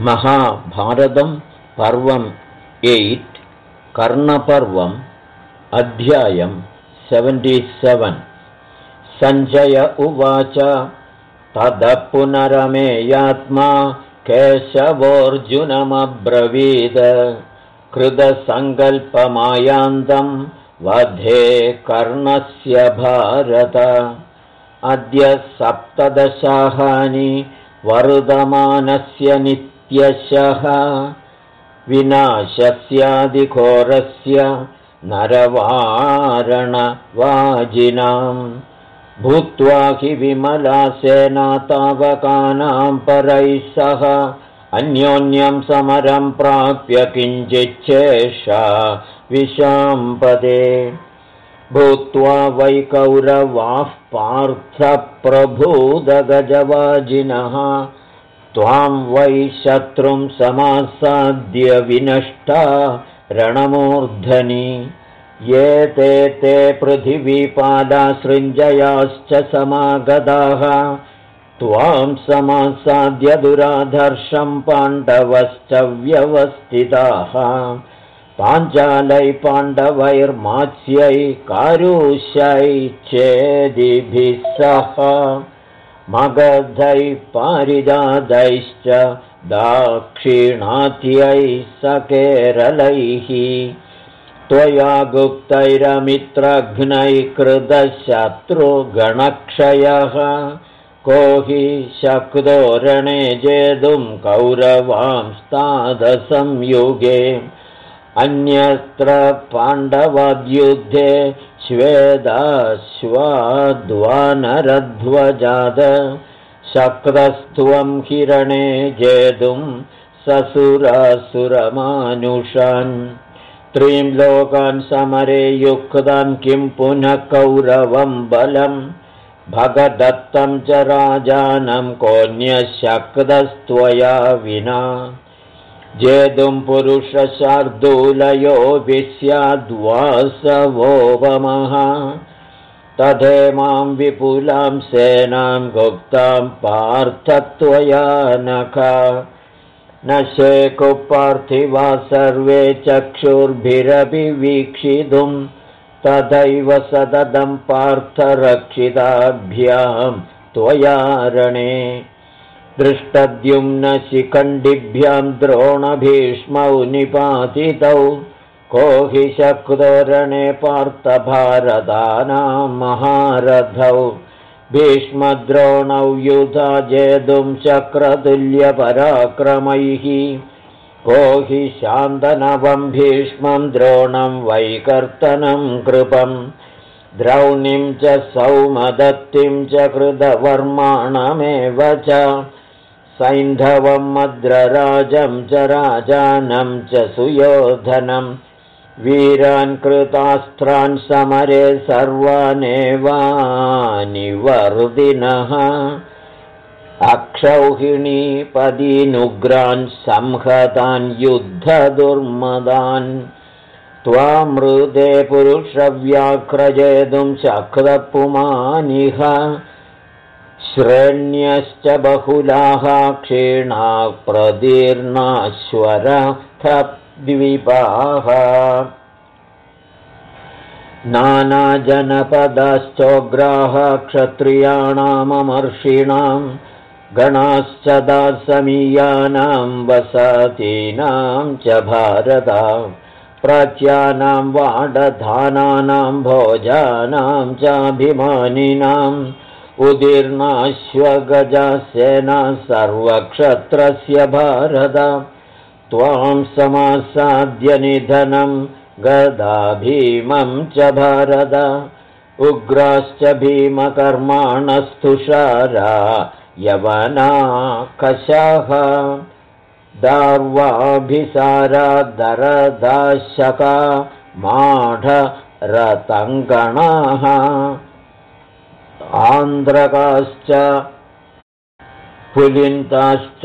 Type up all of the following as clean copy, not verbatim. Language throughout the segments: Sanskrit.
महाभारतं पर्वम् 8 कर्णपर्वम् अध्यायं 77 सञ्जय उवाच ततः पुनरमेयात्मा केशवोऽर्जुनमब्रवीद कृतसङ्कल्पमायान्तं वधे कर्णस्य भारत अद्य 17 वर्धमानस्य नित्यशः विनाशस्यादिघोरस्य नरवारणवाजिनां भूत्वा हि विमला सेना तावकानां परैः सह अन्योन्यं समरं प्राप्य किञ्चिच्छेषा विशाम्पदे भूत्वा वै कौरवाः पार्थप्रभूदगजवाजिनः त्वां वै शत्रुं समासाद्य विनष्टा रणमूर्धनि ये ते पृथिवीपाला सृञ्जयाश्च समागताः त्वां समासाद्य दुराधर्षं पाण्डवश्च व्यवस्थिताः पाञ्चालै पाण्डवैर्मात्स्यै कारुष्यै चेदिभिः सह मगधैः पारिजातैश्च दाक्षिणात्यैः सकेरलैः त्वया गुप्तैरमित्रघ्नैः कृतशत्रुगणक्षयः को हि शक्तो रणे जेतुं कौरवांस्तादसंयुगे अन्यत्र पाण्डवाद्युद्धे श्वेदाश्वाद्वानरध्वजाद शक्रस्त्वं हिरणे जेतुं ससुरासुरमानुषान् त्रीं लोकान् समरे युक्तान् किं पुनः कौरवं बलं भगदत्तं च राजानं कोऽन्यशक्तस्त्वया विना जेतुं पुरुषशार्दूलयोऽपि स्याद्वासवोपमः तथेमां विपुलां सेनां गुप्तां पार्थत्वया नख न शेकुः पार्थिवा सर्वे चक्षुर्भिरपि वीक्षितुं तथैव सततं पार्थरक्षिताभ्यां त्वया रणे दृष्टद्युम्न शिखण्डिभ्यां द्रोणभीष्मौ निपातितौ को हि शक्तो रणे पार्थभारतानां महारथौ भीष्मद्रोणौ युधा जेतुं चक्रतुल्यपराक्रमैः को हि शान्तनवं भीष्मं द्रोणं वैकर्तनं कृपं द्रौणीं च सौमदत्तिं च कृतवर्माणमेव च सैन्धवं मद्रराजं च राजानं च सुयोधनं वीरान् कृतास्त्रान् समरे सर्वानेवानिवर्दिनः अक्षौहिणीपदीनुग्रान् संहतान् युद्धदुर्मदान् त्वामृते पुरुषव्याघ्रजेतुं शक्रपुमानिह श्रेण्यश्च बहुलाः क्षीणाः प्रदीर्णाश्वरथद्वीपाः नानाजनपदाश्चोग्राः क्षत्रियाणाममर्षीणां गणाश्च दासमीयानां वसतीनां च भारत प्राच्यानां वाडधानानां भोजानां चाभिमानिनाम् उदीर्णाश्वगजसेना सर्वक्षत्रस्य भारत त्वां समासाद्य निधनं गदाभीमं च भारत उग्राश्च भीमकर्माणस्तुषारा यवनाकशाः दार्वाभिसारा दरदाशका माढरतङ्गणाः आन्ध्रकाश्च पुलिन्ताश्च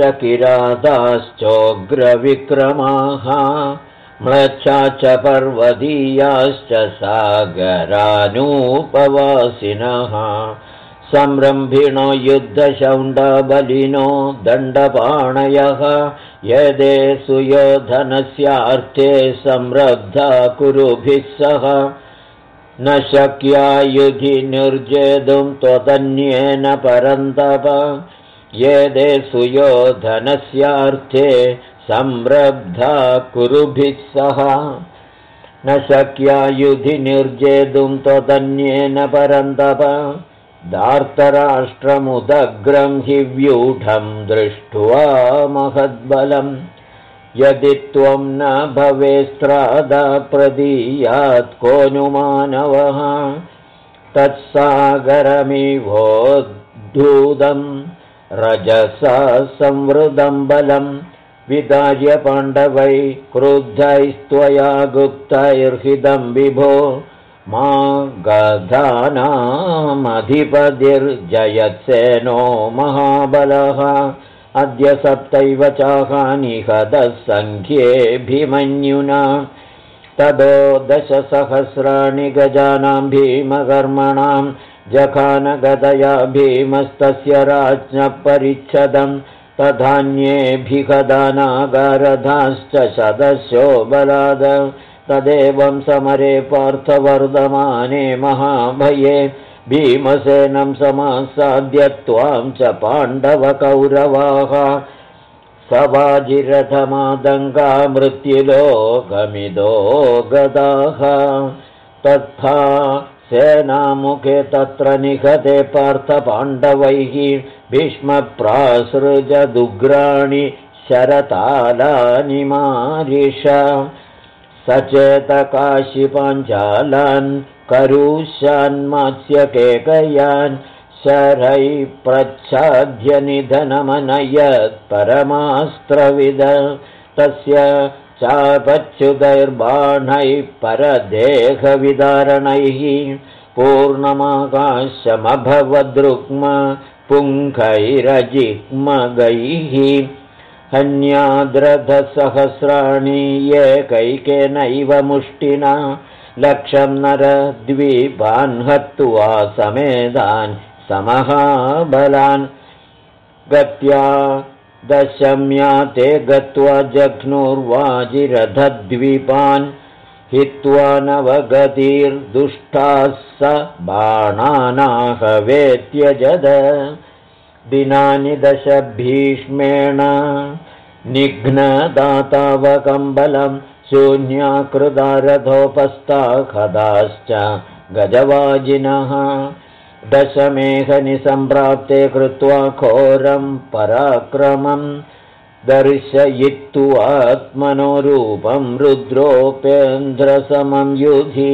किराताश्चोग्रविक्रमाः म्लेच्छा च पर्वतीयाश्च सागरानूपवासिनः संरम्भिणो युद्धशौण्डबलिनो दण्डपाणयः यदे सुयोधनस्यार्थे संरब्धा कुरुभिः सह न शक्या युधि निर्जेतुं त्वदन्येन परन्तप यदे सुयोधनस्यार्थे संरब्धा कुरुभिः सह न शक्या युधि निर्जेतुं त्वदन्येन परन्तप दार्तराष्ट्रमुदग्रं हि व्यूढं दृष्ट्वा महद्बलं यदि त्वं न भवेस्त्रादा प्रदीयात् को नु मानवः तत्सागरमिवोद्धूतं रजसा संवृतं बलं विदार्य पाण्डवै क्रुद्धैस्त्वया गुप्तैर्हितं विभो मा गधानामधिपतिर्जयत्सेनो महाबलः अद्य सप्तैव चाहानिहतः सङ्ख्येऽभिमन्युना ततो 10,000 गजानां भीमकर्मणां जखानगदया भीमस्तस्य राज्ञः परिच्छदं तथान्येऽभिगदानागारधाश्च शतशो बलाद तदेवं समरे पार्थवर्धमाने महाभये भीमसेनं समासाद्य त्वां च पाण्डवकौरवाः सवाजिरथमादङ्गा मृत्युलोकमिदो गदाः तथा सेनामुखे तत्र निहते पार्थपाण्डवैः भीष्मप्रासृजदुग्राणि शरतालानि मारिष सचेतकाशिपाञ्चालान् करुषान्मात्स्यकेकयान् शरैः प्रच्छाद्य निधनमनयत् परमास्त्रविद तस्य चापच्युतैर्बाणैः परदेहविदारणैः पूर्णमाकाशमभवद्रुक्म पुङ्खैरजिह्मगैः हन्याद्रथसहस्राणि एकैकेनैव मुष्टिना लक्षं नरद्वीपान् हत्वा समेधान् समहाबलान् गत्या दशम्या ते गत्वा जघ्नुर्वाजिरथद्वीपान् हित्वा नवगतिर्दुष्टाः स बाणानाहवेत्यजद दिनानि 10 भीष्मेण निघ्नदातावकम्बलं शून्याकृतारथोपस्ताखदाश्च गजवाजिनः दशमेघनिसम्प्राप्ते कृत्वा घोरं पराक्रमं दर्शयित्वात्मनो रूपं रुद्रोपेन्द्रसमं युधि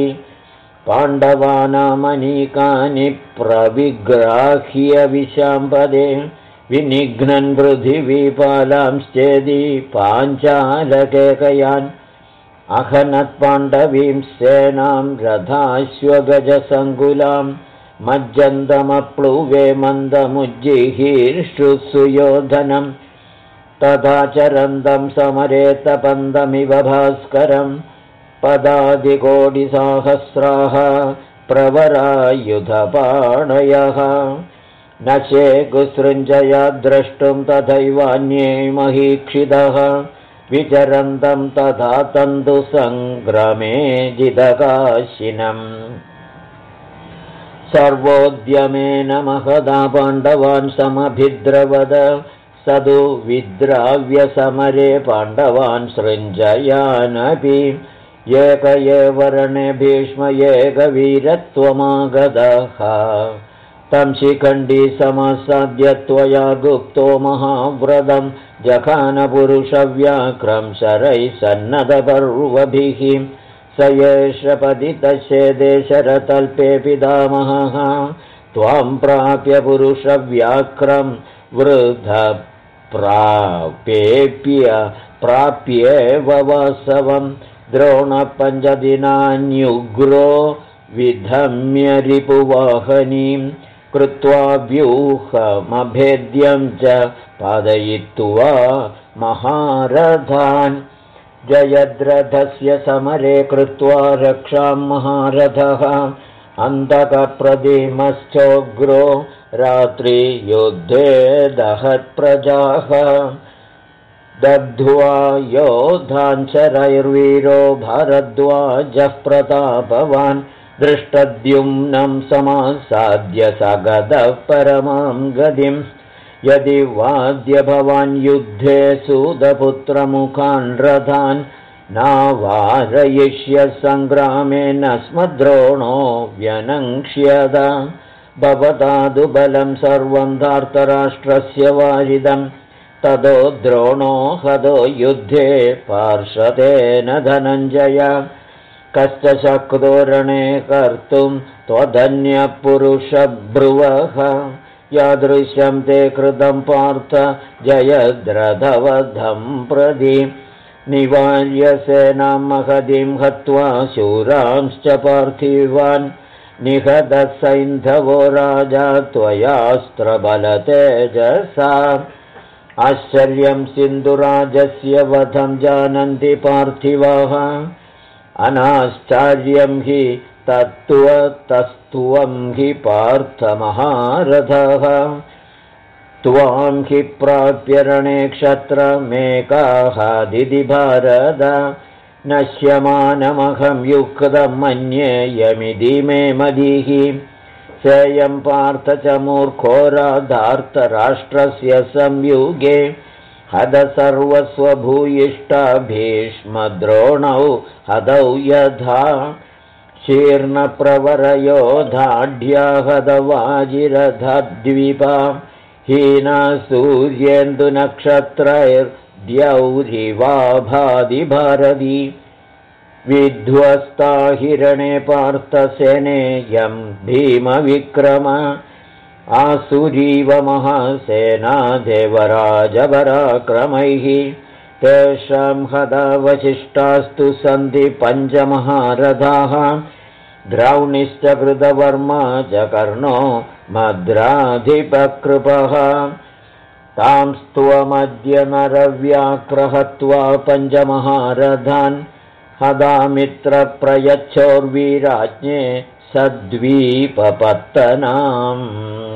पाण्डवानामनीकानि प्रविग्राह्य विशाम्पदे विनिघ्नन् पृथिवीपालांश्चेदि पाञ्चालकेकयान् अहनत्पाण्डवीं सेनां रथाश्वगजसङ्कुलां मज्जन्तमप्लुवे मन्दमुज्जिहीर्षु सुयोधनं तथा चरन्तं समरे तपन्तमिव भास्करं पदादिकोटिसहस्राः प्रवरायुधपाणयः न शेकुसृञ्जया द्रष्टुं तथैवान्ये महीक्षितः विचरन्तं तथा तन्तुसङ्ग्रमे जिदकाशिनम् सर्वोद्यमेन महदा पाण्डवान् समभिद्रवद स तु विद्राव्यसमरे पाण्डवान् सृञ्जयानपि एक एव रणे भीष्म एकवीरत्वमागतः तं शिखण्डी समासाद्य त्वया गुप्तो महाव्रतं जखानपुरुषव्याघ्रं शरैः सन्नतपर्वभिः स एष पतितश्चेदे शरतल्पे पितामहः त्वां प्राप्य पुरुषव्याघ्रं प्राप्येव वासवं द्रोणपञ्चदिनान्युग्रो विधम्य रिपुवाहनीं कृत्वा व्यूहमभेद्यं च पादयित्वा महारथान् जयद्रथस्य समरे कृत्वा रक्षां महारथः अन्तकप्रतिमश्चोग्रो रात्रियुद्धे दहत्प्रजाः दग्ध्वा योधाञ्चरैर्वीरो भारद्वाजः प्रतापवान् दृष्टद्युम्नं समासाद्य सगदः परमां गतिम् यदि वाद्य भवान् युद्धे सूतपुत्रमुखान् रथान् नावारयिष्य सङ्ग्रामेण स्मद्रोणो व्यनङ्क्ष्यद भवतादु बलं सर्वं धार्तराष्ट्रस्य वारिदम् ततो द्रोणो हतो युद्धे पार्षदेन धनञ्जय कश्च शक्तो रणे कर्तुं त्वधन्यपुरुषब्रुवः यादृशं ते कृतं पार्थ जयद्रथवधं प्रति निवार्य सेनां महतीं हत्वा शूरांश्च पार्थिवान् निहतः सैन्धवो राजा त्वयास्त्रबलतेजसा आश्चर्यं सिन्धुराजस्य वधं जानन्ति पार्थिवाः अनाश्चर्यं हि तत्त्वतस्त्वं हि पार्थमहारथः त्वां हि प्राप्य रणे क्षत्रमेकाहादिति भारत नश्यमानमहं युक्तं मन्येयमिति मे मदिः सेयं पार्थ च मूर्खो राधार्तराष्ट्रस्य संयुगे हद सर्वस्वभूयिष्ठा भीष्मद्रोणौ हदौ यथा शीर्णप्रवरयोधाढ्या हदवाजिरथद्वीपा हीना सूर्येन्दुनक्षत्रैर्द्यौरिवा भाति भारती विध्वस्ता हिरणे पार्थसेनेयं भीमविक्रम आसुरीव महासेना देवराजपराक्रमैः तेषां हतावशिष्टास्तु सन्ति पञ्चमहारथाः द्रौणिश्च कृतवर्मा च कर्णो मद्राधिपकृपः तांस्त्वमद्य नरव्याक्रहत्वा पञ्चमहारथान् हदामित्रप्रयच्छोर्वीराज्ञे सद्वीपपत्तनाम्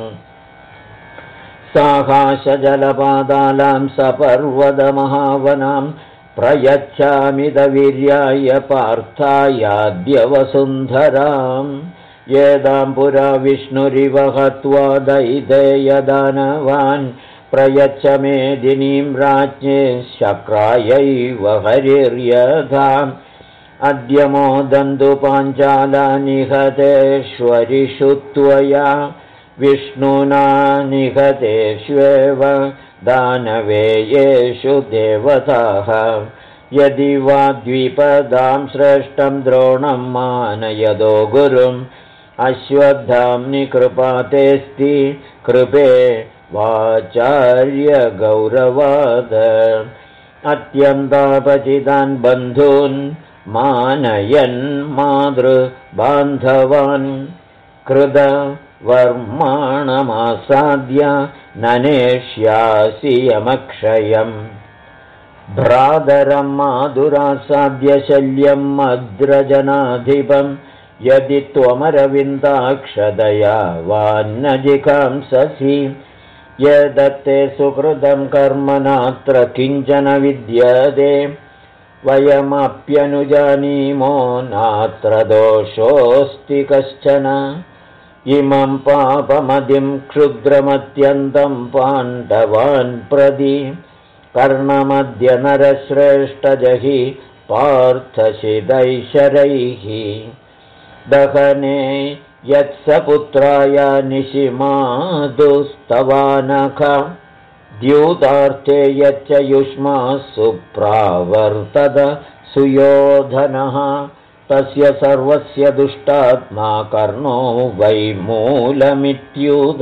साहाशजलपादालां सपर्वतमहावनां प्रयच्छामिदवीर्याय पार्थायाद्य वसुन्धराम् येदां पुरा विष्णुरिव हत्वा दैदेयदानवान् प्रयच्छ मेदिनीं राज्ञे शक्रायैव हरिर्यधाम् अद्य मोदन्तु पाञ्चाला निहतेष्वरिषु त्वया विष्णुना निहतेष्वेव दानवेयेषु देवताः यदि वा द्विपदां श्रेष्ठं द्रोणं मानयदो गुरुम् अश्वत्थाम्नि कृपातेऽस्ति कृपे वाचार्य गौरवाद अत्यन्तापचितान् बन्धून् मानयन् मातृबान्धवान् कृत वर्माणमासाद्य ननेष्यासि यमक्षयम् भ्रातरं माधुरासाद्य शल्यं मद्रजनाधिपम् यदि त्वमरविन्दाक्षदया वान्न जिघांससि यदत्ते सुकृतं कर्म नात्र किञ्चन विद्यते वयमप्यनुजानीमो नात्र दोषोऽस्ति कश्चन इमं पापमदिं क्षुद्रमत्यन्तं पाण्डवान् प्रति कर्णमद्य नरश्रेष्ठजहि पार्थशिदैशरैः दहने यत्सपुत्राय निशिमादुस्तवानख द्यूतार्थे यच्च युष्मासु प्रावर्तत सुयोधनः तस्य सर्वस्य दुष्टात्मा कर्णो वै मूलमित्युद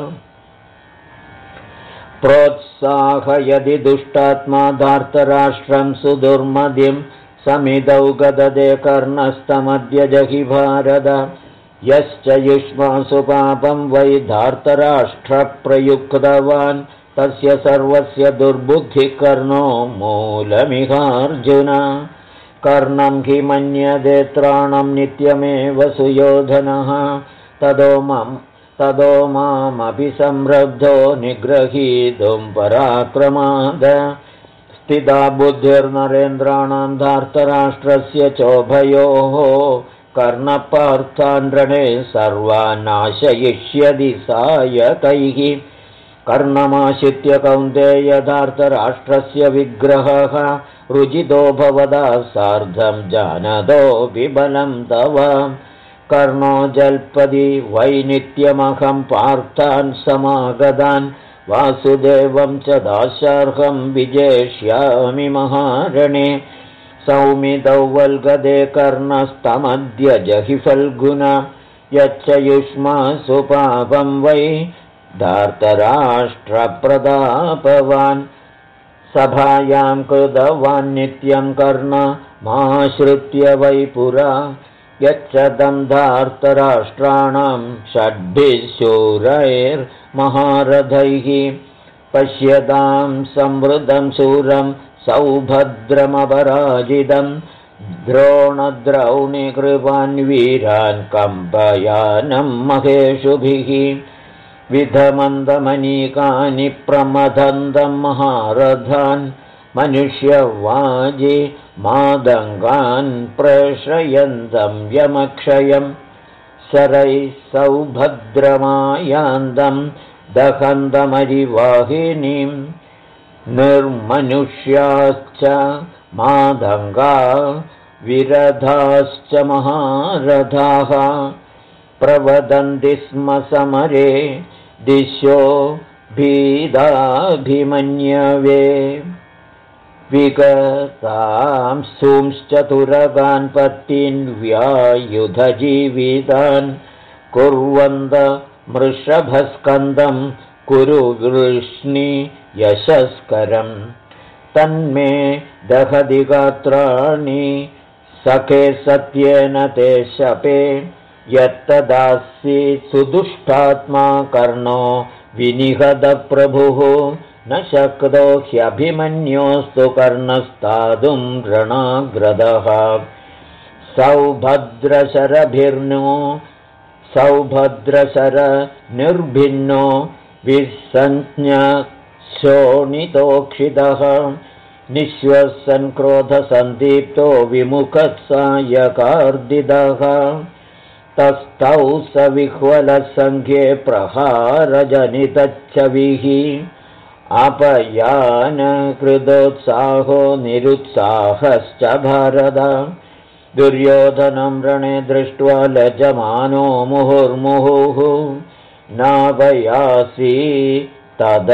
प्रोत्साहयदि दुष्टात्मा धार्तराष्ट्रं सुदुर्मदिं समिदौ गददे कर्णस्तमद्य जहि भारत यश्च युष्मासु पापं वै धार्तराष्ट्रप्रयुक्तवान् तस्य सर्वस्य दुर्बुद्धिकर्णो मूलमिहार्जुन कर्णं हि मन्यते त्राणं नित्यमेव सुयोधनः तदो मामभिसंरब्धो निग्रहीतुं पराक्रमाद स्थिता बुद्धिर्नरेन्द्राणां धार्तराष्ट्रस्य चोभयोः कर्णपार्थान् रणे सर्वान् नाशयिष्यति सायकैः कर्णमाश्रित्य कौन्तेय धार्तराष्ट्रस्य विग्रहः रुजितो भवदा सार्धं जानतोऽपि बलं तव कर्णो जल्पति वै नित्यमहं पार्थान् समागतान् वासुदेवं च दाशार्हं विजेष्यामि महारणे सौमितौ वल्गदे कर्णस्तमद्य जहि फल्गुना यच्च युष्मासु पापं वै धार्तराष्ट्रप्रतापवान् सभायां कृतवान् नित्यं कर्णमाश्रित्य वै पुरा यच्च तं धार्तराष्ट्राणां षड्भिः शूरैर्महारथैः पश्यतां संवृतं शूरं सौभद्रमपराजितं द्रोणद्रौणिकृपान् वीरान् कम्पयानं महेषुभिः विधमन्दमनीकानि प्रमथन्तं महारथान् मनुष्यवाजि मादङ्गान् प्रेषयन्तं यमक्षयं शरैः सौभद्रमायान्तं दहन्तमरिवाहिनीं निर्मनुष्याश्च मादङ्गा विरधाश्च महारथाः प्रवदन्ति स्म समरे दिशो भीदाभिमन्यवे विगतां सूंश्चतुरगान् पत्तीन् व्यायुधजीवितान् कुर्वन्त मृषभस्कन्दं कुरु वृष्णि यशस्करं तन्मे दहति गात्राणि सखे सत्येन ते शपे यत्तदासीत् सुदुष्टात्मा कर्णो विनिहतप्रभुः न शक्तो ह्यभिमन्योस्तु कर्णस्तादुं रणाग्रदः सौभद्रशरनिर्भिन्नो विसञ्ज्ञशोणितोक्षितः निःश्वसन् क्रोधसन्दीप्तो विमुखत्सायकार्दितः तस्थौ स विह्वलसङ्ख्ये प्रहारजनितच्छविः अपयानकृतोत्साहो निरुत्साहश्च भारत दुर्योधनं रणे दृष्ट्वा लज्जमानो मुहुर्मुहुः नाभयासि तद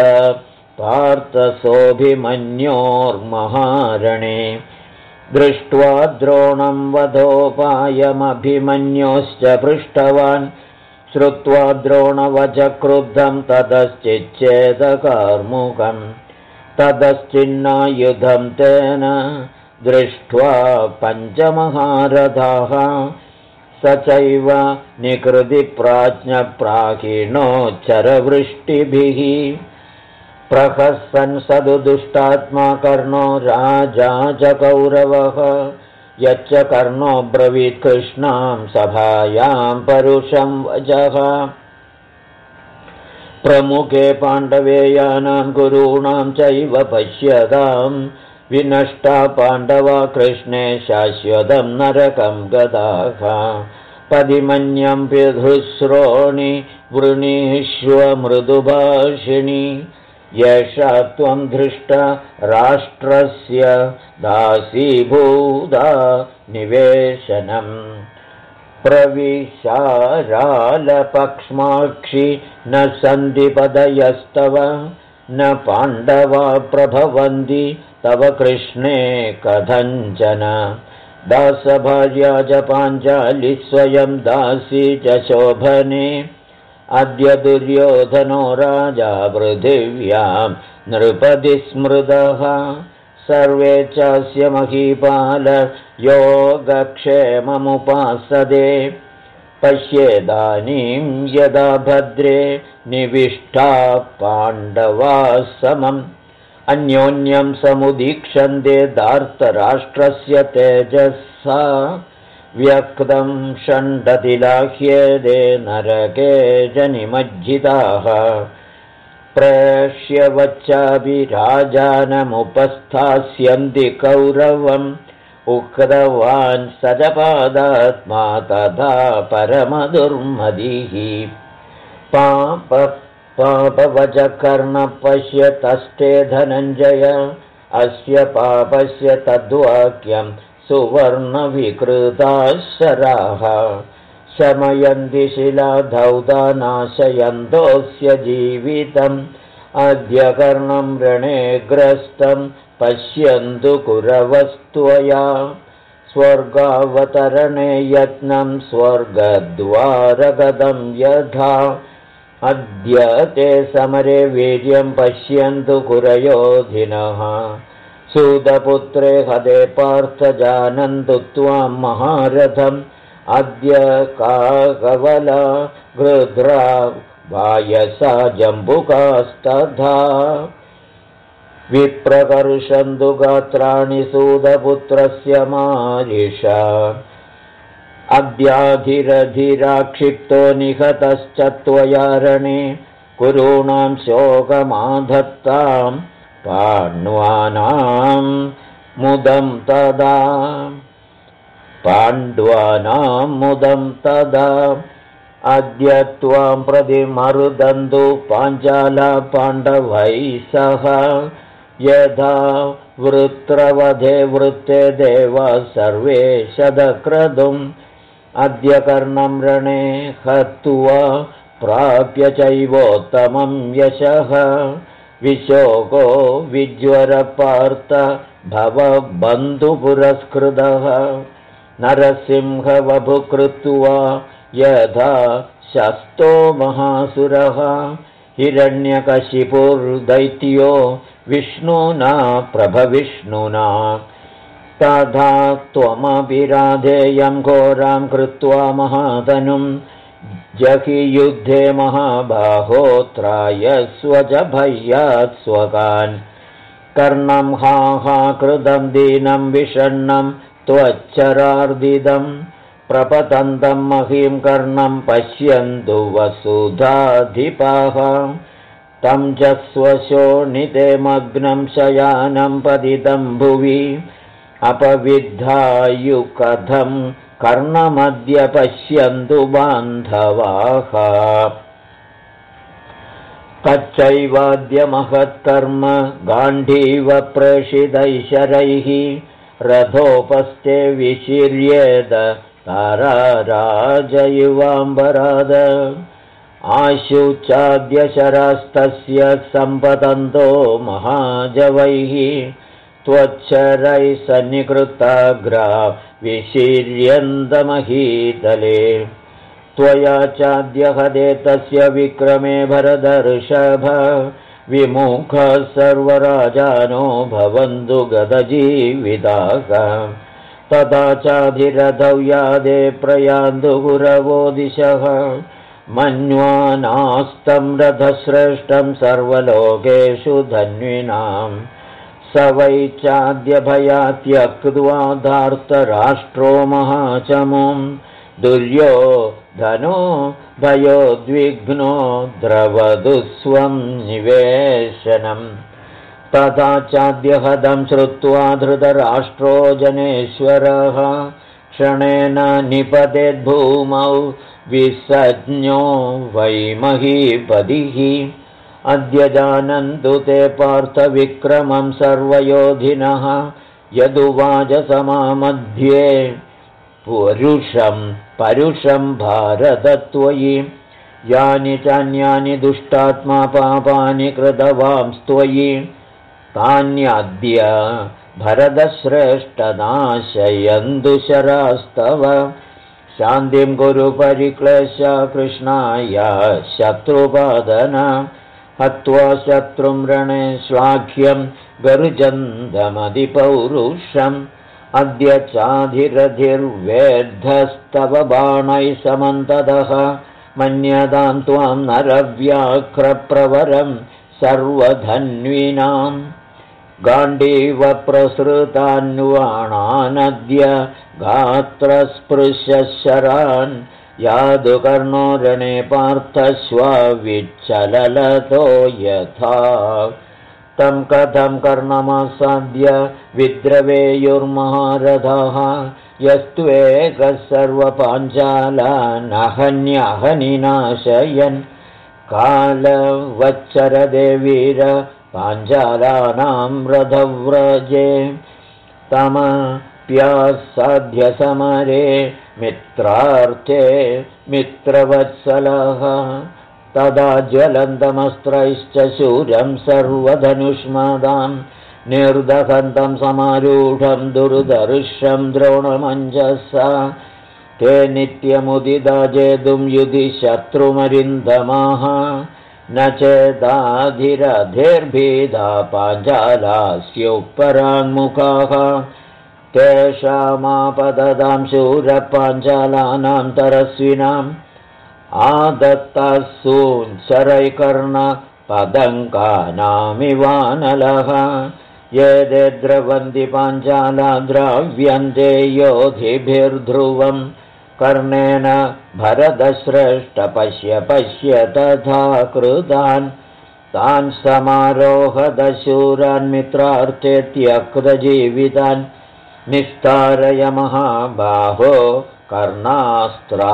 पार्थसोऽभिमन्योर्महारणे दृष्ट्वा द्रोणं वधोपायमभिमन्योश्च पृष्टवान् श्रुत्वा द्रोणवचक्रुद्धं ततश्चिच्छेदकार्मुकं ततश्चिन्नायुधं तेन दृष्ट्वा पञ्चमहारथाः स चैव निकृतिप्राज्ञप्राकीणोच्चरवृष्टिभिः प्रहसन् सदु दुष्टात्मा कर्णो राजा च कौरवः यच्च कर्णो ब्रवीत् कृष्णां सभायां परुषं वचः प्रमुखे पाण्डवेयानां गुरूणां चैव पश्यतां विनष्टा पाण्डवा कृष्णे शाश्वतं नरकं गताः पदिमन्यं पितृश्रोणि वृणीष्व मृदुभाषिणि येषा त्वं धृष्ट राष्ट्रस्य दासीभूता निवेशनम् प्रविशारालपक्ष्माक्षि न सन्ति पदयस्तव न पाण्डवा प्रभवन्ति तव कृष्णे कथञ्चन दासभार्या च पाञ्चाली स्वयं दासी च शोभने अद्य दुर्योधनो राजा पृथिव्यां नृपति स्मृतः सर्वे चास्य महीपाल योगक्षेममुपासते पश्येदानीं यदा भद्रे निविष्टा पाण्डवा समं अन्योन्यं समुदीक्षन्ते धार्तराष्ट्रस्य तेजसा व्यक्तं षण्डतिलाह्येदे नरके जनिमज्जिताः प्रेष्यवच्चापि राजानमुपस्थास्यन्ति कौरवम् उक्तवान् सजपादात्मा तथा परमदुर्मदिः पापवचकर्ण पश्यतस्ते धनञ्जय अस्य पापस्य तद्वाक्यं सुवर्णविकृताः शराः शमयन्ति शिलाधौता नाशयन्तोऽस्य जीवितम् अद्य कर्णं रणे ग्रस्तं पश्यन्तु कुरवस्त्वया स्वर्गावतरणे यत्नं स्वर्गद्वारगतं यथा अद्य ते समरे वीर्यं पश्यन्तु कुरयोधिनः सूतपुत्रे हदे पार्थ जानन्तु त्वां महारथम् अद्य काकवला गृध्रा वायसा जम्बुकास्तथा विप्रकर्षन्तु गात्राणि सूतपुत्रस्य मारिषा अद्याधिरधिराक्षिप्तो निहतश्च त्वया रणे कुरूणां शोकमाधत्तां पाण्ड्वानां मुदं तदा अद्य त्वां प्रति मरुदन्तु पाञ्चाला पाण्डवैः सह यथा वृत्रवधे वृत्ते देवा सर्वे शतक्रतुम् अद्य कर्णं रणे हत्वा प्राप्य चैवोत्तमं यशः विशोको विज्वरपार्थ भवबन्धुपुरस्कृतः नरसिंहवभुकृत्वा यथा शस्तो महासुरः हिरण्यकशिपुर्दैत्यो विष्णुना प्रभविष्णुना तथा त्वमपि राधेयं घोरां कृत्वा महातनुं जहि युद्धे महाबाहो त्रायस्व च भय्यात् स्वकान् कर्णं हा कृतं दीनं विषण्णं त्वच्चरार्दितं प्रपतन्तं महीं कर्णं पश्यन्तु वसुधाधिपाः तं च स्वशोणिते मग्नं शयानं पतितं भुवि अपविद्धायुकथं कर्णमद्य पश्यन्तु बान्धवाः तच्चैवाद्य महत्कर्म गाण्डीव प्रेषितैशरैः रथोपस्थे विशीर्येद ताराराजयुवाम्बराद आशुचाद्यशरास्तस्य सम्पतन्तो महाजवैः त्वच्छरैः सन्निकृताग्रा विशीर्यन्तमहीतले त्वया चाद्यहदे तस्य विक्रमे भरतर्षभ विमुखः सर्वराजानो भवन्तु गतजीविताः तथा चाधिरथौ यादे प्रयान्तु गुरवो दिशः मन्वानास्तं रथश्रेष्ठं सर्वलोकेषु धन्विनां स वै चाद्यभयात् त्यक्त्वा धार्तराष्ट्रो महाचमुं दुर्योधनो भयोद्विग्नो द्रवतु स्वं निवेशनम् तथा चाद्यहदं श्रुत्वा धृतराष्ट्रो जनेश्वरः क्षणेन निपतेद्भूमौ विसज्ञो वै महीपतिः अद्य जानन्तु ते पार्थविक्रमं सर्वयोधिनः यदुवाच समामध्ये परुषं भारतत्वयि यानि चान्यानि दुष्टात्मा पापानि कृतवांस्त्वयि तान्याद्य भरतश्रेष्ठनाशयन्तु शरास्तव शान्तिं कुरु परिक्लेश कृष्णाय शत्रुपादन हत्वा शत्रुं रणे श्लाघ्यं गर्जन्तमधिपौरुषम् अद्य चाधिरधिर्वेद्धस्तव बाणैः समन्ततः मन्यतां त्वां नरव्याघ्रप्रवरं सर्वधन्विनां गाण्डीवप्रसृतान्वाणानद्य गात्रस्पृशशरान् यादुकर्णो रणे पार्थश्वाविच्चललतो यथा तं कथं कर्णमासाद्य विद्रवेयुर्महारथः यस्त्वेकः सर्वपाञ्चालानहन्यहनिनाशयन् कालवच्चरदेवीर पाञ्चालानां रथव्रजे तमप्यासाद्य समरे मित्रार्थे मित्रवत्सलः तदा ज्वलन्तमस्त्रैश्च शूरं सर्वधनुष्मदां निर्दहन्तं समारूढं दुर्दर्शं द्रोणमञ्जसा ते नित्यमुदिता जेतुं युधि शत्रुमरिन्दमाः न चेदाधिरधेर्भेदा पाञ्चालास्योपराङ्मुखाः तेषामापददां शूरपाञ्चालानां तरस्विनाम् आदत्तास्सून् ये ते द्रवन्ति पाञ्चाला द्राव्यन्ते योधिभिर्ध्रुवं कर्णेन भरतश्रेष्ठ पश्य पश्य तथा कृतान् तान् समारोहदशूरान् मित्रार्थे त्यक्तजीवितान् निस्तारय महाबाहो कर्णास्त्रा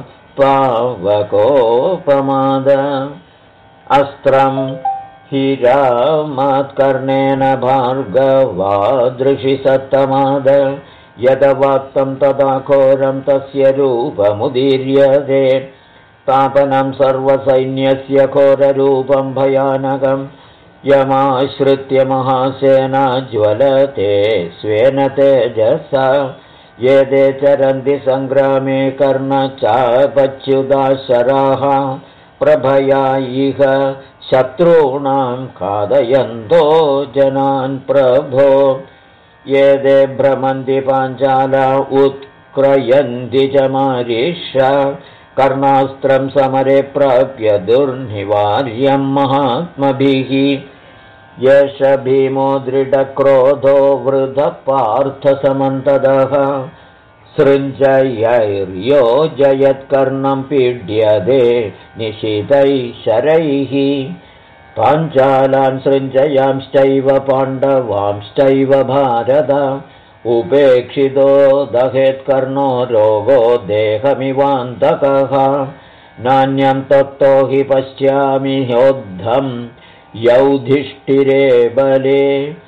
पावकोपमाद अस्त्रं हिरामत्कर्णेन भार्गवादृशि सत्तमाद यदवाक्तं तदा घोरं तस्य रूपमुदीर्यते तापनं सर्वसैन्यस्य घोररूपं भयानकं यमाश्रित्य महासेना ज्वलते स्वेन तेजसा ये ते चरन्ति सङ्ग्रामे कर्णचापच्युताशराः प्रभया इह शत्रूणां खादयन्तो जनान् प्रभो ये ते भ्रमन्ति पाञ्चाला उत्क्रयन्ति च मारीषा कर्णास्त्रं समरे प्राप्य दुर्निवार्यं महात्मभिः यश भीमो दृढक्रोधो वृधपार्थसमन्तदः सृञ्जयैर्योजयत्कर्णं पीड्यते निशितैः शरैः पाञ्चालान् सृञ्जयांश्चैव पाण्डवांश्चैव भारत उपेक्षितो दहेत्कर्णो रोगो देहमिवान्तकः नान्यं तत्तो हि पश्यामि ह्योद्धं यौधिष्ठिरे बले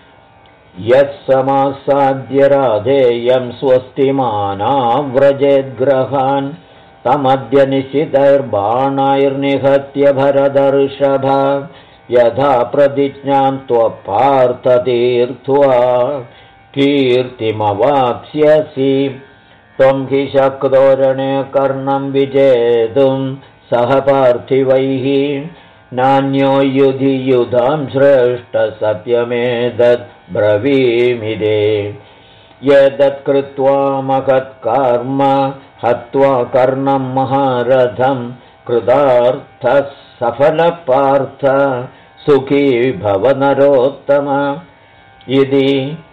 यत्समासाद्य राधेयं स्वस्तिमानाव्रजेद्ग्रहान् तमद्य निशितैर्बाणैर्निहत्य भरतर्षभ यथा प्रतिज्ञां त्वपार्थतीर्त्वा कीर्तिमवाप्स्यसि त्वं हि शक्तोरणे कर्णं विजेतुं सह पार्थिवैः नान्यो युधि युधां श्रेष्ठ सत्यमेतत् ब्रवीमिदे यदत्कृत्वा महत्कर्म हत्वा कर्णं महारथं कृतार्थः सफलपार्थ सुखी भव नरोत्तम इति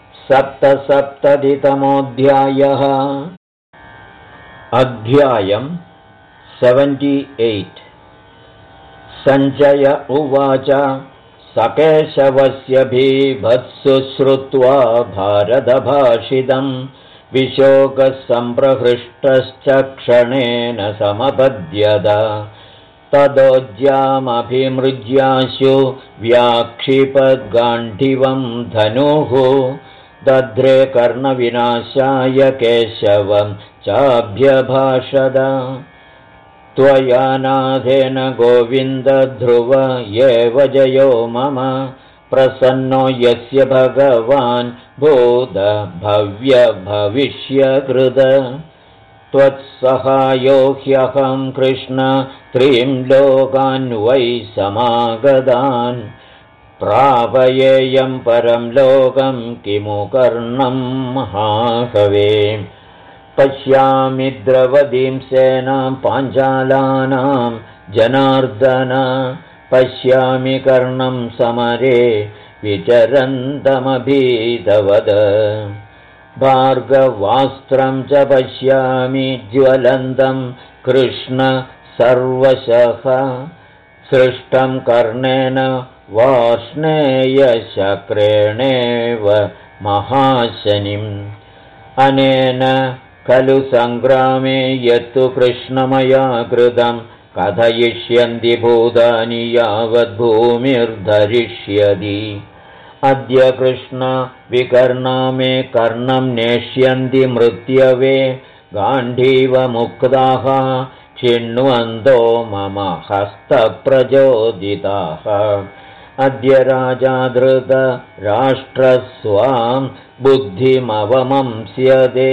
77तमोऽध्यायः। अध्यायं 78। सञ्जय उवाच सकेशवस्य भीभत्सु श्रुत्वा भारतभाषितं विशोकः सम्प्रहृष्टश्च क्षणेन समपद्यत तदोज्यामभिमृज्याशु व्याक्षिपद्गाण्डिवं धनुः दध्रे कर्णविनाशाय केशवं चाभ्यभाषद त्वया नाथेन गोविन्द ध्रुव एव जयो मम प्रसन्नो यस्य भगवान् भूत भव्य भविष्यकृत त्वत्सहायो ह्यहं कृष्ण त्रीं लोकान् वै समागतान् प्रापयेयं परं लोकं किमु कर्णं महाकवे पश्यामि द्रवदीं सेनां पाञ्चालानां जनार्दन पश्यामि कर्णं समरे विचरन्तमभीतवद भार्गवास्त्रं च पश्यामि ज्वलन्तं कृष्ण सर्वशः सृष्टं कर्णेन वार्ष्णेयशक्रेणेव महाशनिम् अनेन खलु सङ्ग्रामे यत्तु कृष्णमया कृतं कथयिष्यन्ति भूतानि यावद्भूमिर्धरिष्यति अद्य कृष्ण विकर्णा मे कर्णं नेष्यन्ति मृत्यवे गाण्डीवमुक्ताः चिण्वन्तो मम हस्तप्रचोदिताः अद्य राजा धृतराष्ट्रस्वां बुद्धिमवमंस्यते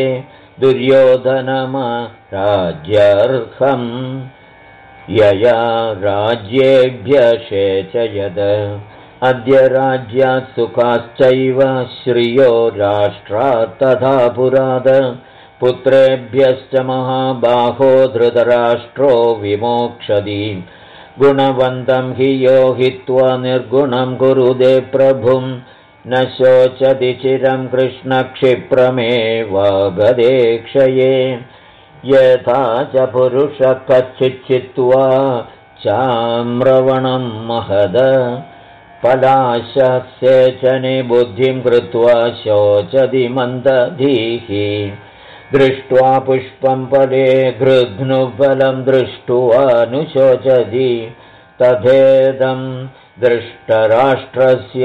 दुर्योधनमराज्यर्हं यया राज्येभ्यषेचयद अद्य राज्यात् सुखाश्चैव श्रियो राष्ट्रात् तथा पुराद पुत्रेभ्यश्च महाबाहो धृतराष्ट्रो विमोक्षति गुणवन्तं हि यो हित्वा निर्गुणं कुरुदे प्रभुं न शोचति चिरं कृष्णक्षिप्रमेव गदे क्षये यथा च पुरुषः कच्चिच्चित्वा चाम्रवणं महद पलाशसेचने बुद्धिं कृत्वा शोचति मन्दधीः दृष्ट्वा पुष्पं फले गृध्नुफलं दृष्ट्वानुशोचति तथेदं दृष्टराष्ट्रस्य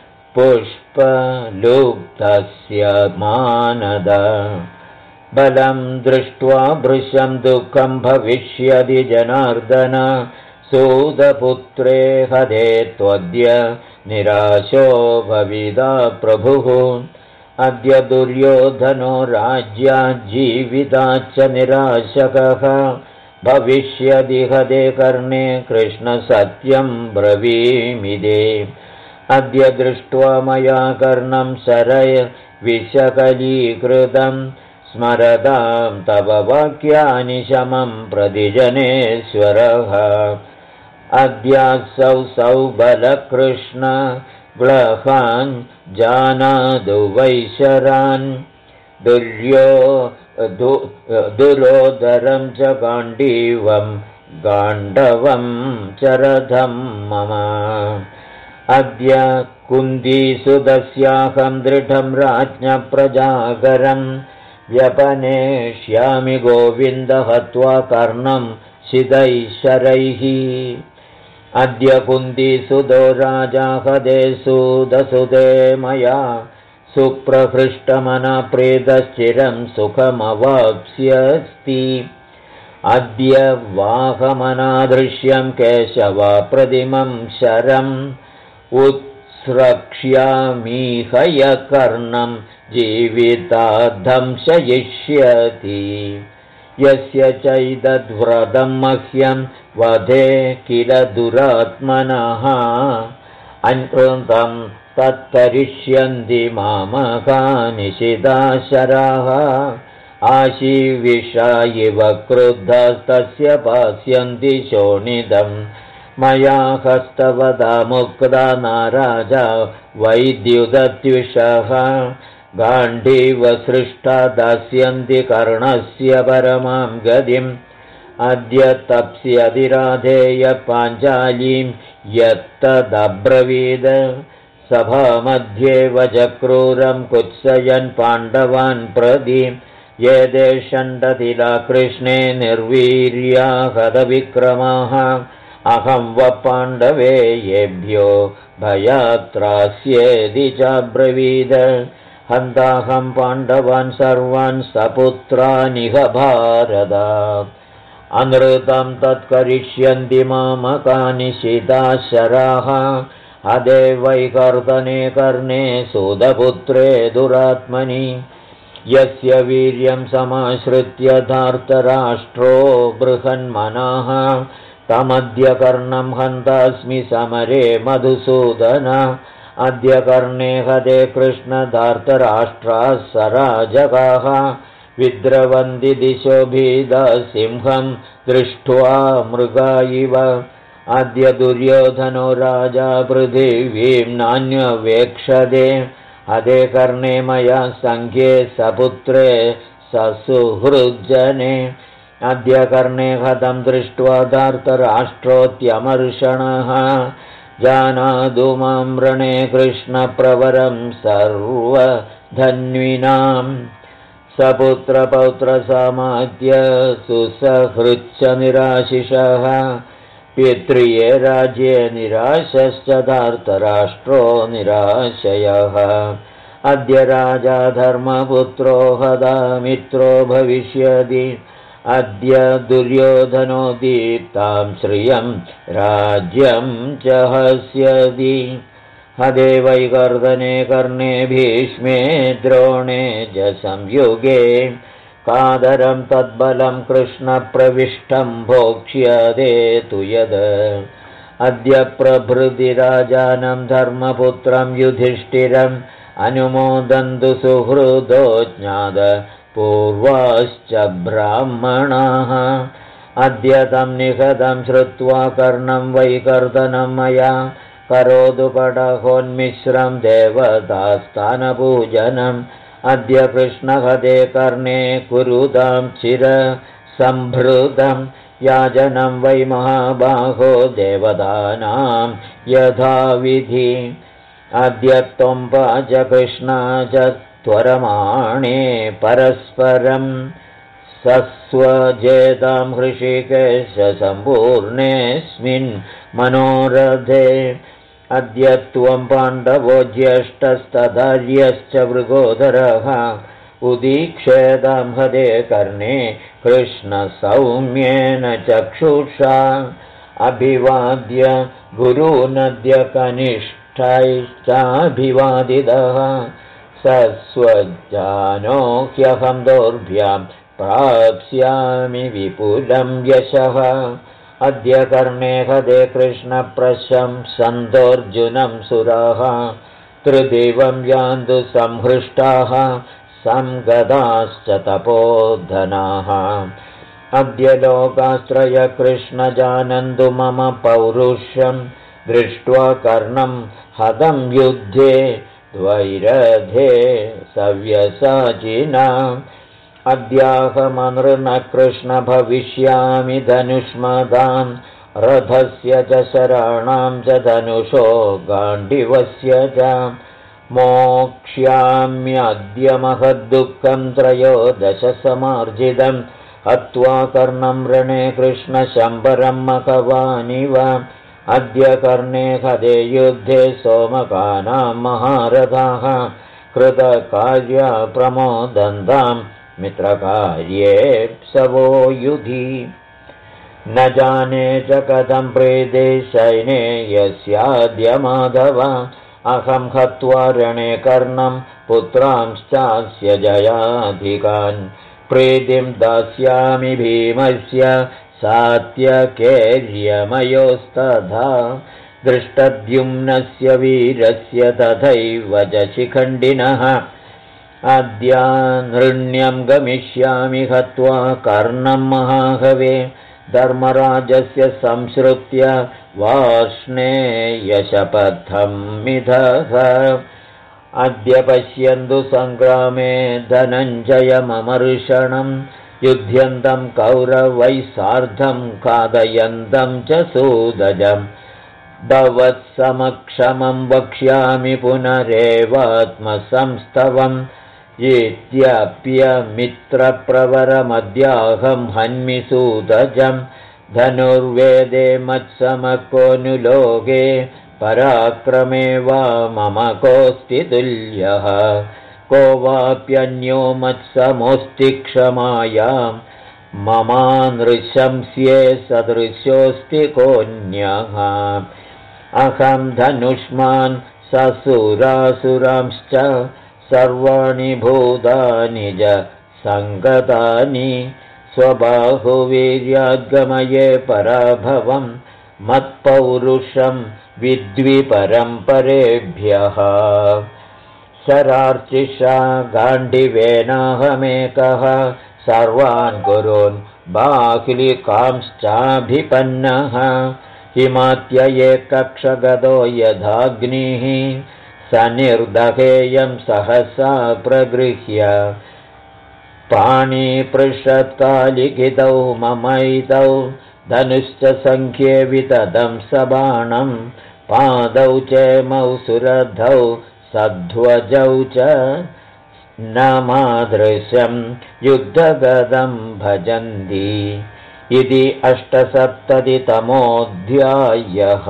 पुष्पलुप्तस्य मानद बलं दृष्ट्वा भृशं दुःखं भविष्यति जनार्दन सूतपुत्रे हदे त्वद्य निराशो भविदा प्रभुः अद्य दुर्योधनो राज्याज्जीविताच्च निराशकः भविष्यति हदे कर्णे कृष्णसत्यं ब्रवीमिदे अद्य दृष्ट्वा मया कर्णं शरय विषकलीकृतं स्मरतां तव वाक्यानि शमं प्रतिजनेश्वरः अद्यासौ सौबलकृष्ण ग्लहान् जानातु वैशरान् दुरोदरं च गाण्डीवं गाण्डवं च रथं मम अद्य कुन्दीसुतस्याहं दृढं राज्ञप्रजागरं व्यपनेष्यामि गोविन्द हत्वा कर्णं शिदैशरैः अद्य कुन्दीसुतो राजा हदे सूदसुते मया सुप्रहृष्टमना प्रेतश्चिरं सुखमवाप्स्यस्ति अद्य वाहमनादृश्यं केशवप्रतिमं शरम् उत्स्रक्ष्यामीह कर्णं जीविताद्धं शयिष्यति यस्य चैतद्व्रतं मह्यं वधे किल दुरात्मनः अनृतं तत्करिष्यन्ति मामकानि शिदाशराः आशीविषा इव क्रुद्धस्तस्य पास्यन्ति शोणितम् मया हस्तवदा मुक्ता नाराजा वैद्युदत्विषः गाण्डीवसृष्टा दास्यन्ति कर्णस्य परमां गतिम् अद्य तप्स्यधिराधेय पाञ्चालीं यत्तदब्रवीद सभामध्ये वचक्रूरं कुत्सयन् पाण्डवान् प्रति ये देशण्डतिला कृष्णे निर्वीर्या हतविक्रमाः अहं व पाण्डवे येभ्यो भयात्रास्येति चाब्रवीद हन्ताहं पाण्डवान् सर्वान् सपुत्रानिह भारत अनृतं तत्करिष्यन्ति मामकानि शिदाशराः हदे वैकर्तने कर्णे सूतपुत्रे दुरात्मनि यस्य वीर्यं समाश्रित्य धार्तराष्ट्रो बृहन्मनः तमद्य कर्णं हन्तास्मि समरे मधुसूदन अद्य कर्णे हदे कृष्णधार्तराष्ट्राः सराजकाः विद्रवन्ति दिशो भीदा सिंहं दृष्ट्वा मृगा इव अद्य दुर्योधनो राजा पृथिवीं नान्यवेक्षते हदे कर्णे मया सङ्ख्ये सपुत्रे ससुहृज्जने अद्य कर्णे हतं दृष्ट्वा धार्तराष्ट्रोऽत्यमर्षणः जानातु मां रणे कृष्णप्रवरं सर्वधन्विनां सपुत्रपौत्रसमाद्य सुसहृच्च निराशिषः पितृये राज्ये निराशश्च धार्तराष्ट्रो निराशयः अद्य राजा धर्मपुत्रो हता मित्रो भविष्यति अद्य दुर्योधनो दीप्तां श्रियं राज्यं च हस्यति हदे वैकर्तने कर्णे भीष्मे द्रोणे च संयुगे कादरं तद्बलं कृष्णप्रविष्टं भोक्ष्यते तु यद् अद्य प्रभृति राजानं धर्मपुत्रं युधिष्ठिरम् अनुमोदन्तु सुहृदो ज्ञात पूर्वाश्च ब्राह्मणाः अद्य तं निहतं श्रुत्वा कर्णं वैकर्तनं मया करोतु पडहोन्मिश्रं देवतास्थानपूजनम् अद्य कृष्णहदे कर्णे कुरुतां चिरसम्भृतं याजनं वै महाबाहो देवतानां यथाविधि अद्य त्वम्पाच कृष्णा च त्वरमाणे परस्परं सस्वजेतां हृषिकेश सम्पूर्णेऽस्मिन् मनोरथे अद्य त्वं पाण्डवो ज्येष्ठस्तदार्यश्च वृकोदरः उदीक्षेतां हदे कर्णे कृष्णसौम्येन चक्षुषा अभिवाद्य गुरूनद्य कनिष्ठैश्चाभिवादितः सस्वजानो ह्यहं दोर्भ्यां प्राप्स्यामि विपुलं यशः अद्य कर्णे हदे कृष्णप्रशंसन्तोऽर्जुनं सुराः त्रिदिवं यान्तु संहृष्टाः संगताश्च तपोधनाः अद्य लोकाश्रय कृष्ण जानन्तु मम पौरुषं दृष्ट्वा कर्णं हतं युद्धे द्वैरथे सव्यसाचिना अद्याहमनृणः कृष्ण भविष्यामि धनुष्मदां रथस्य च शराणां च धनुषो गाण्डिवस्य च मोक्ष्याम्यद्य महद्दुःखं त्रयोदशसमार्जितं हत्वा कर्णं रणे कृष्णशम्बरं मखवानिव अद्य कर्णे हदे युद्धे सोमकानां महारथाः कृतकार्या प्रमोदन्तां मित्रकार्येप्सवो युधि न जाने च कथं प्रीते सैने यस्याद्य माधव अहं हत्वा रणे कर्णं पुत्रांश्चास्य जयाधिकान् प्रीतिं दास्यामि भीमस्य सात्यकेर्यमयोस्तथा दृष्टद्युम्नस्य वीरस्य तथैव च शिखण्डिनः अद्य नृण्यं गमिष्यामि हत्वा कर्णं महाहवे धर्मराजस्य संसृत्य वार्ष्णेयशपथं मिथः अद्य पश्यन्तु सङ्ग्रामे धनञ्जयममर्षणं युध्यन्तं कौरवैः सार्धं खादयन्तं च सूदजं भवत्समक्षमं वक्ष्यामि पुनरेवात्मसंस्तवम् इत्यप्यमित्रप्रवरमद्याहं हन्मि सूदजं धनुर्वेदे मत्समकोऽनुलोके पराक्रमे वा मम कोऽस्ति तुल्यः को वाप्यन्यो मत्समोऽस्ति क्षमायां ममानृशंस्ये सदृशोऽस्ति कोऽन्यः अहं धनुष्मान् ससुरासुरांश्च सर्वाणि भूतानि च सङ्गतानि स्वबाहुवीर्याद्गमये पराभवं मत्पौरुषं विद्विपरम्परेभ्यः शरार्चिषा गाण्डिवेनाहमेकः सर्वान् गुरून् बाहुलिकांश्चाभिपन्नः हिमात्यये कक्षगतो यथाग्निः सनिर्दहेयं सहसा प्रगृह्य पाणिपृषत्कालिकितौ ममैतौ धनुश्च सङ्ख्ये विततं सबाणं पादौ चेमौ सुरधौ सध्वजौ च न मादृशं युद्धगदं भजन्ति इति 870तमोऽध्यायः।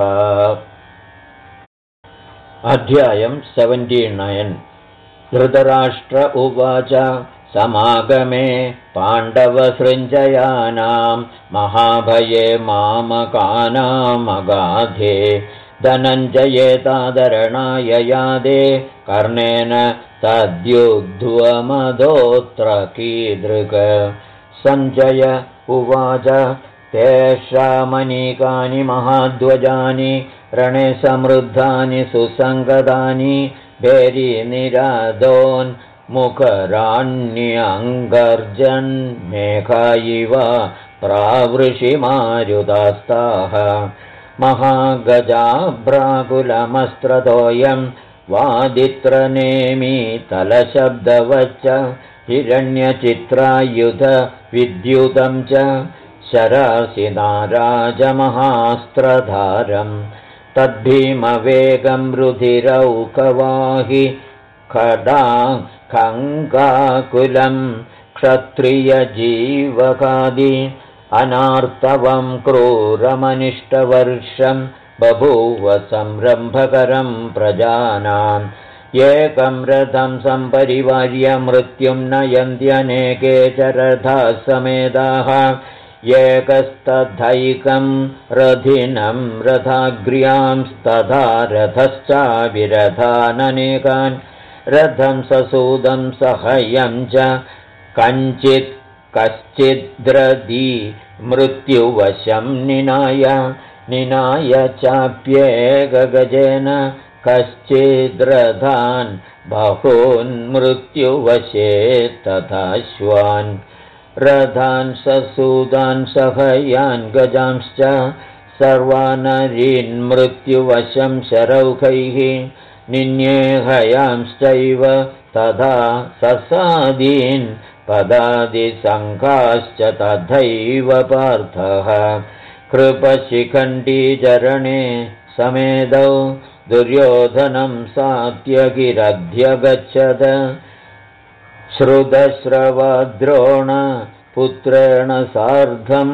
अध्यायं 79। धृतराष्ट्र उवाच समागमे पाण्डवसृञ्जयानां महाभये मामकानामगाधे धनञ्जयेतादरणाय यादे कर्णेन तद्युध्वमदोऽत्र कीदृग। सञ्जय उवाच तेषामनीकानि महाध्वजानि रणे समृद्धानि सुसङ्गतानि भेरीनिरादोन्मुखराण्यङ्गर्जन् मेघा इव प्रावृषिमारुदास्ताः महागजाभ्राकुलमस्त्रतोऽयं वादित्रनेमि तलशब्दवच्च हिरण्यचित्रायुधविद्युतं च शरासिनाराजमहास्त्रधारं तद्भीमवेगं रुधिरौकवाहि खङ्गाकुलं क्षत्रियजीवकादि अनार्तवं क्रूरमनिष्टवर्षं बभूव संरम्भकरं प्रजानाम् एकं रथं सम्परिवार्य मृत्युं नयन्त्यनेके च रथाः समेताः एकस्तथैकं रथिनं रथाग्र्यांस्तथा रथश्चाविरथाननेकान् रथं ससूदं सह्यं च कश्चिद्रदी मृत्युवशं निनाय चाप्येकगजेन कश्चिद्रथान् बहून्मृत्युवशे तथाश्वान् रथान् ससूदान् सह्यान् गजांश्च सर्वानरीन्मृत्युवशं शरौखैः निन्येहयांश्चैव तथा ससादीन् पदादिसङ्घाश्च तथैव पार्थः कृपशिखण्डीचरणे समेतौ दुर्योधनं सात्यगिरध्यगच्छद श्रुतश्रवद्रोणपुत्रेण सार्धं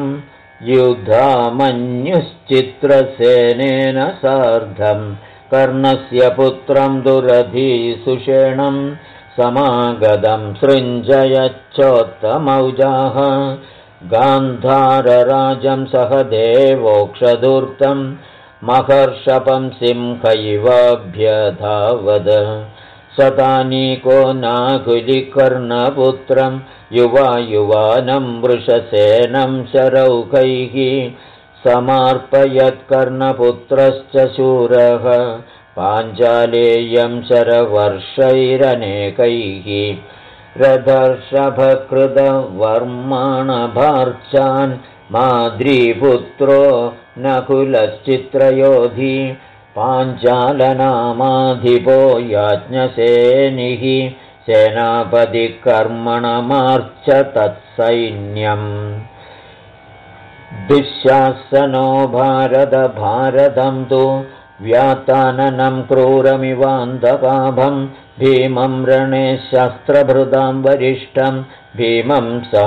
युधामन्युश्चित्रसेनेन सार्धं कर्णस्य पुत्रं दुरधीसुषेणं समागतं सृञ्जयच्चोत्तमौजाः गान्धारराजं सह देवोक्षधूर्तं महर्षपं सिंहैवाभ्यधावद शतानीको नाकुलिकर्णपुत्रं युवानं वृषसेनं शरौखैः समार्पयत्कर्णपुत्रश्च शूरः पाञ्चालेयं शरवर्षैरनेकैः रथर्षभकृतवर्माणभार्चान् माद्रीपुत्रो नकुलश्चित्रयोधी पाञ्चालनामाधिपो याज्ञसेनिः सेनापतिकर्मणमार्च तत्सैन्यम् दुःशासनो भारतं तु व्याताननं क्रूरमिवान्तकाभं भीमं रणे शस्त्रभृतां वरिष्ठं भीमं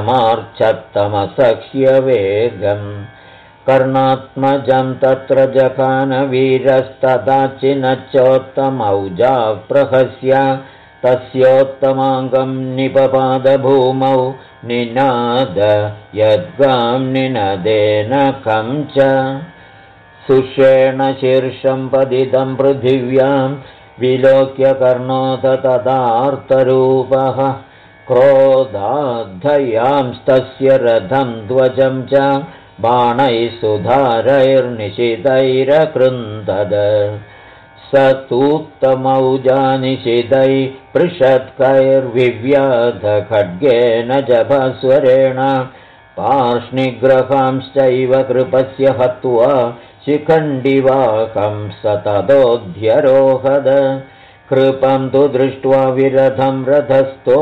समार्च्छत्तमसह्यवेगम् कर्णात्मजं तत्र जखानवीरस्तदाचिनच्चोत्तमौजा प्रहस्य तस्योत्तमाङ्गं निपपादभूमौ निनाद यद्गां निनदेन कं च सुषेण शीर्षं पतितं पृथिव्यां विलोक्य कर्णोऽथ तदार्तरूपः क्रोधाद्धयांस्तस्य रथं ध्वजं च बाणैः सुधारैर्निशितैरकृन्दद स तूत्तमौजानिशितैः पृषत्कैर्विव्याध खड्गेन जभस्वरेण पार्ष्णिग्रहांश्चैव कृपस्य हत्वा शिखण्डिवाकं स ततोऽध्यरोहद कृपं तु दृष्ट्वा विरथं रथस्थो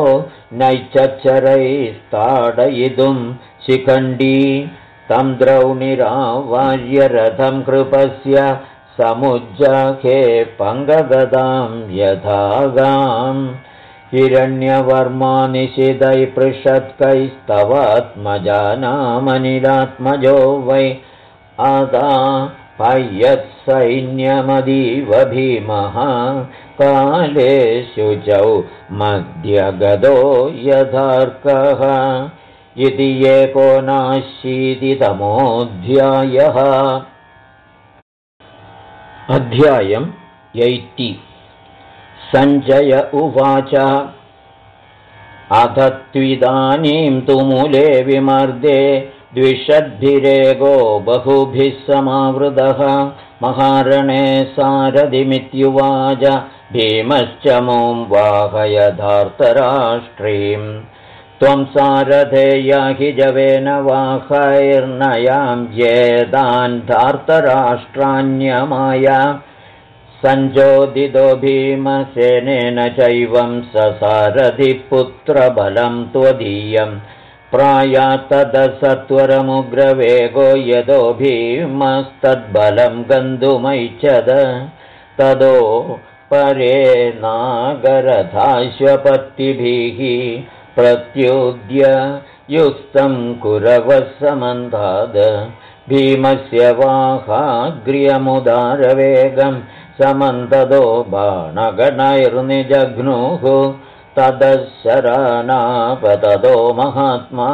नैचच्चरैस्ताडयितुं शिखण्डी तं द्रौणिरावार्य रथं कृपस्य समुज्जाखे पङ्गगदां यथागाम् हिरण्यवर्मा निशितैः पृषत्कैस्तवात्मजानामनिलात्मजो वै आदा पय्यत्सैन्यमदीव भीमः काले शुचौ मध्यगदो यथार्कः इति 19तमोऽध्यायः। अध्यायम् 80। सञ्जय उवाच अथ त्विदानीं तु मूले विमर्दे द्विषद्भिरेगो बहुभिः समावृतः महारणे सारथिमित्युवाच भीमश्च मुं वाहयधार्तराष्ट्रीं त्वं सारथे याहि जवेन वाहैर्नयां येदान् धार्तराष्ट्राण्यमाय सञ्चोदितो भीमसेनेन चैवं ससारथिपुत्रबलं त्वदीयं प्रायात्तदसत्वरमुग्रवेगो यतो भीमस्तद्बलं गन्तुमैच्छद ततो परे नागरथाश्वपत्तिभिः प्रत्युद्य युस्तं कुरवः समन्ताद भीमस्य वाहाग्र्यमुदारवेगं समन्ततो बाणगणैर्निजघ्नुः तदशरानापततो महात्मा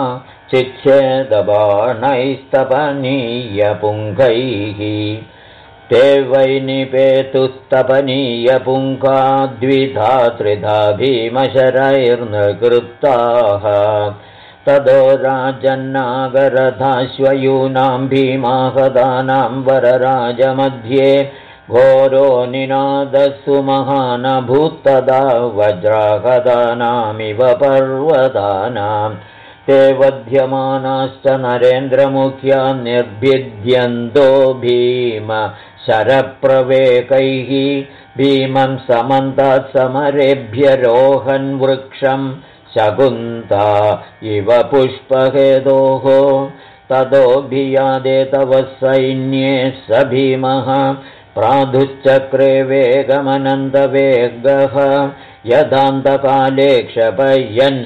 चिच्छेदबाणैस्तपनीयपुङ्गैः ते वै निपेतुस्तपनीयपुङ्गा द्विधा त्रिधा भीमशरैर्नकृताः ततो राजन्नागरथाश्वयूनां भीमाहतानां वरराजमध्ये घोरो निनादस्सु महानभूत्तदा वज्राहतानामिव पर्वतानां ते वध्यमानाश्च नरेन्द्रमुख्या निर्भिद्यन्तो भीम शरप्रवेकैः भीमं समन्तात् समरेभ्य रोहन् वृक्षं शकुन्ता इव पुष्पहेतोः ततोऽभियादे तव सैन्ये स भीमः प्राधुश्चक्रे वेगमनन्तवेगः यदान्तकाले क्षपयन्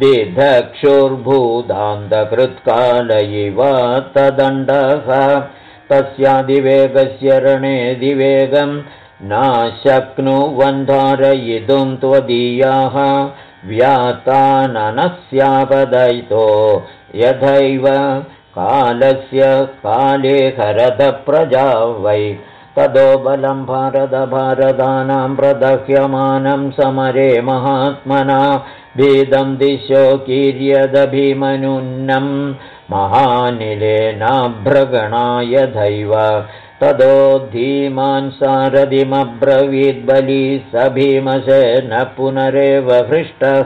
दिधक्षुर्भूतान्तकृत्काल इव तदण्डः तस्यादिवेगस्य रणेदिवेगं नाशक्नुवन्धारयितुं त्वदीयाः व्याताननस्यापदयितो यथैव कालस्य काले हरद प्रजा वै ततो बलं भारतानां प्रदह्यमानं समरे महात्मना भीदं दिशो कीर्यदभिमनुन्नं महानिलेनाभ्रगणाय दैव ततो धीमान् सारथिमब्रवीद्बली स भीमसेन पुनरेव हृष्टः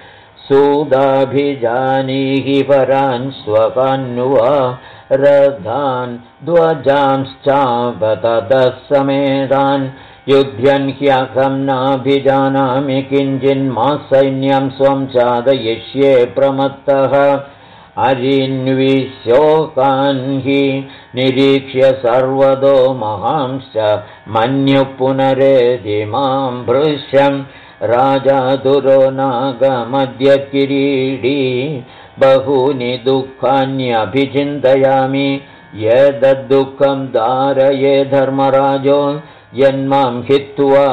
सूदाभिजानीहि परान् स्वकान्वा रथान् ध्वजांश्चापततः समेतान् युध्यन् ह्यहं नाभिजानामि किञ्चिन्मा सैन्यं स्वं चादयिष्ये प्रमत्तः अरिन्विशोकान् हि निरीक्ष्य सर्वतो महांश्च मन्युः पुनरेधिमां भृश्यं राजा दुरो नागमद्य किरीडी बहूनि दुःखान्यभिचिन्तयामि यद्दुःखं धारये धर्मराजो यन्मां हित्वा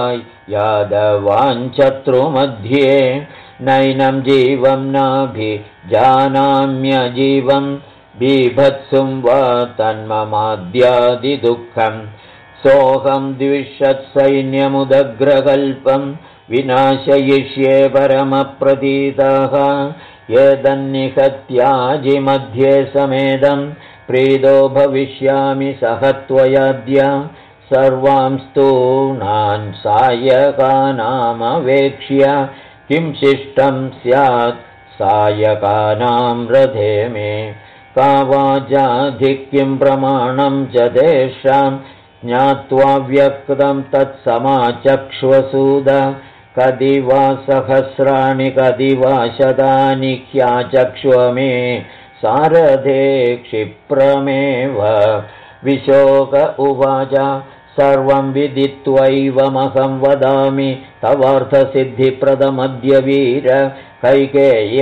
यादवाञ्चत्रुमध्ये नैनं जीवं नाभिजानाम्यजीवं बीभत्सुं वा तन्ममाद्यादिदुःखं सोऽहं द्विषत्सैन्यमुदग्रकल्पं विनाशयिष्ये परमप्रतीतः यदन्निहत्याजिमध्ये समेदं प्रीतो भविष्यामि सह त्वयाद्य सर्वां स्तूणान् सायकानामवेक्ष्य किं शिष्टं स्यात् सायकानां रथे मे का वाजाधिक्यं प्रमाणं च तेषां ज्ञात्वा व्यक्तं तत्समाचक्ष्वसूद कति वा सहस्राणि कति वा शतानि ह्याचक्ष्व मे सारथे क्षिप्रमेव विशोक उवाच सर्वं विदित्वैवमहं वदामि तवार्थसिद्धिप्रदमद्य वीर कैकेय्य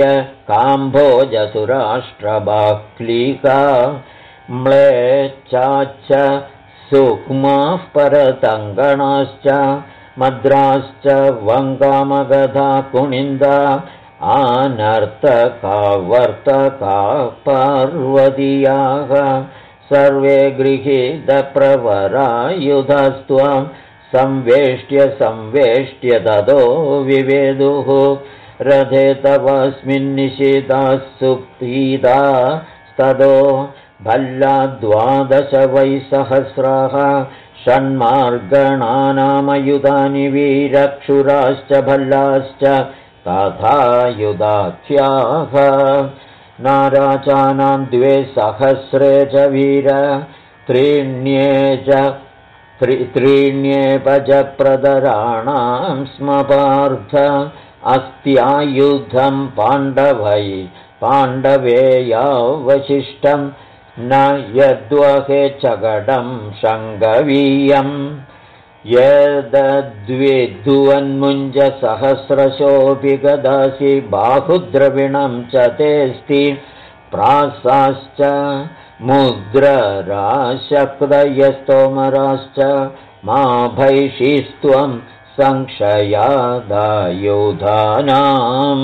काम्भोजसुराष्ट्रबाह्लीका म्लेच्छाश्च सूक्ष्माः परतङ्गणाश्च मद्राश्च वङ्गामगधा कुणिन्दा आनर्तका वर्तका पार्वतीयाः सर्वे गृहीतप्रवरायुधास्त्वां संवेष्ट्य ततो विवेदुः रथे तवस्मिन्निशिताः सुप्तीतास्ततो भल्ला 12 वै सहस्राः षण्मार्गणानामयुधानि वीरक्षुराश्च भल्लाश्च तथा युधाख्याः नाराचानां 2 सहस्रे च वीर त्रीण्येपज प्रदराणां स्म पार्थ अस्त्यायुधं पाण्डवेयावशिष्टं न यद्वहे चगडं शङ्गवीयम् यद्विद्वन्मुञ्ज सहस्रशोऽपि गदासि बाहुद्रविणं च तेऽस्ति प्रासाश्च मुद्रराशक्तयस्तोमराश्च मा भैषीस्त्वं संक्षयादायुधानाम्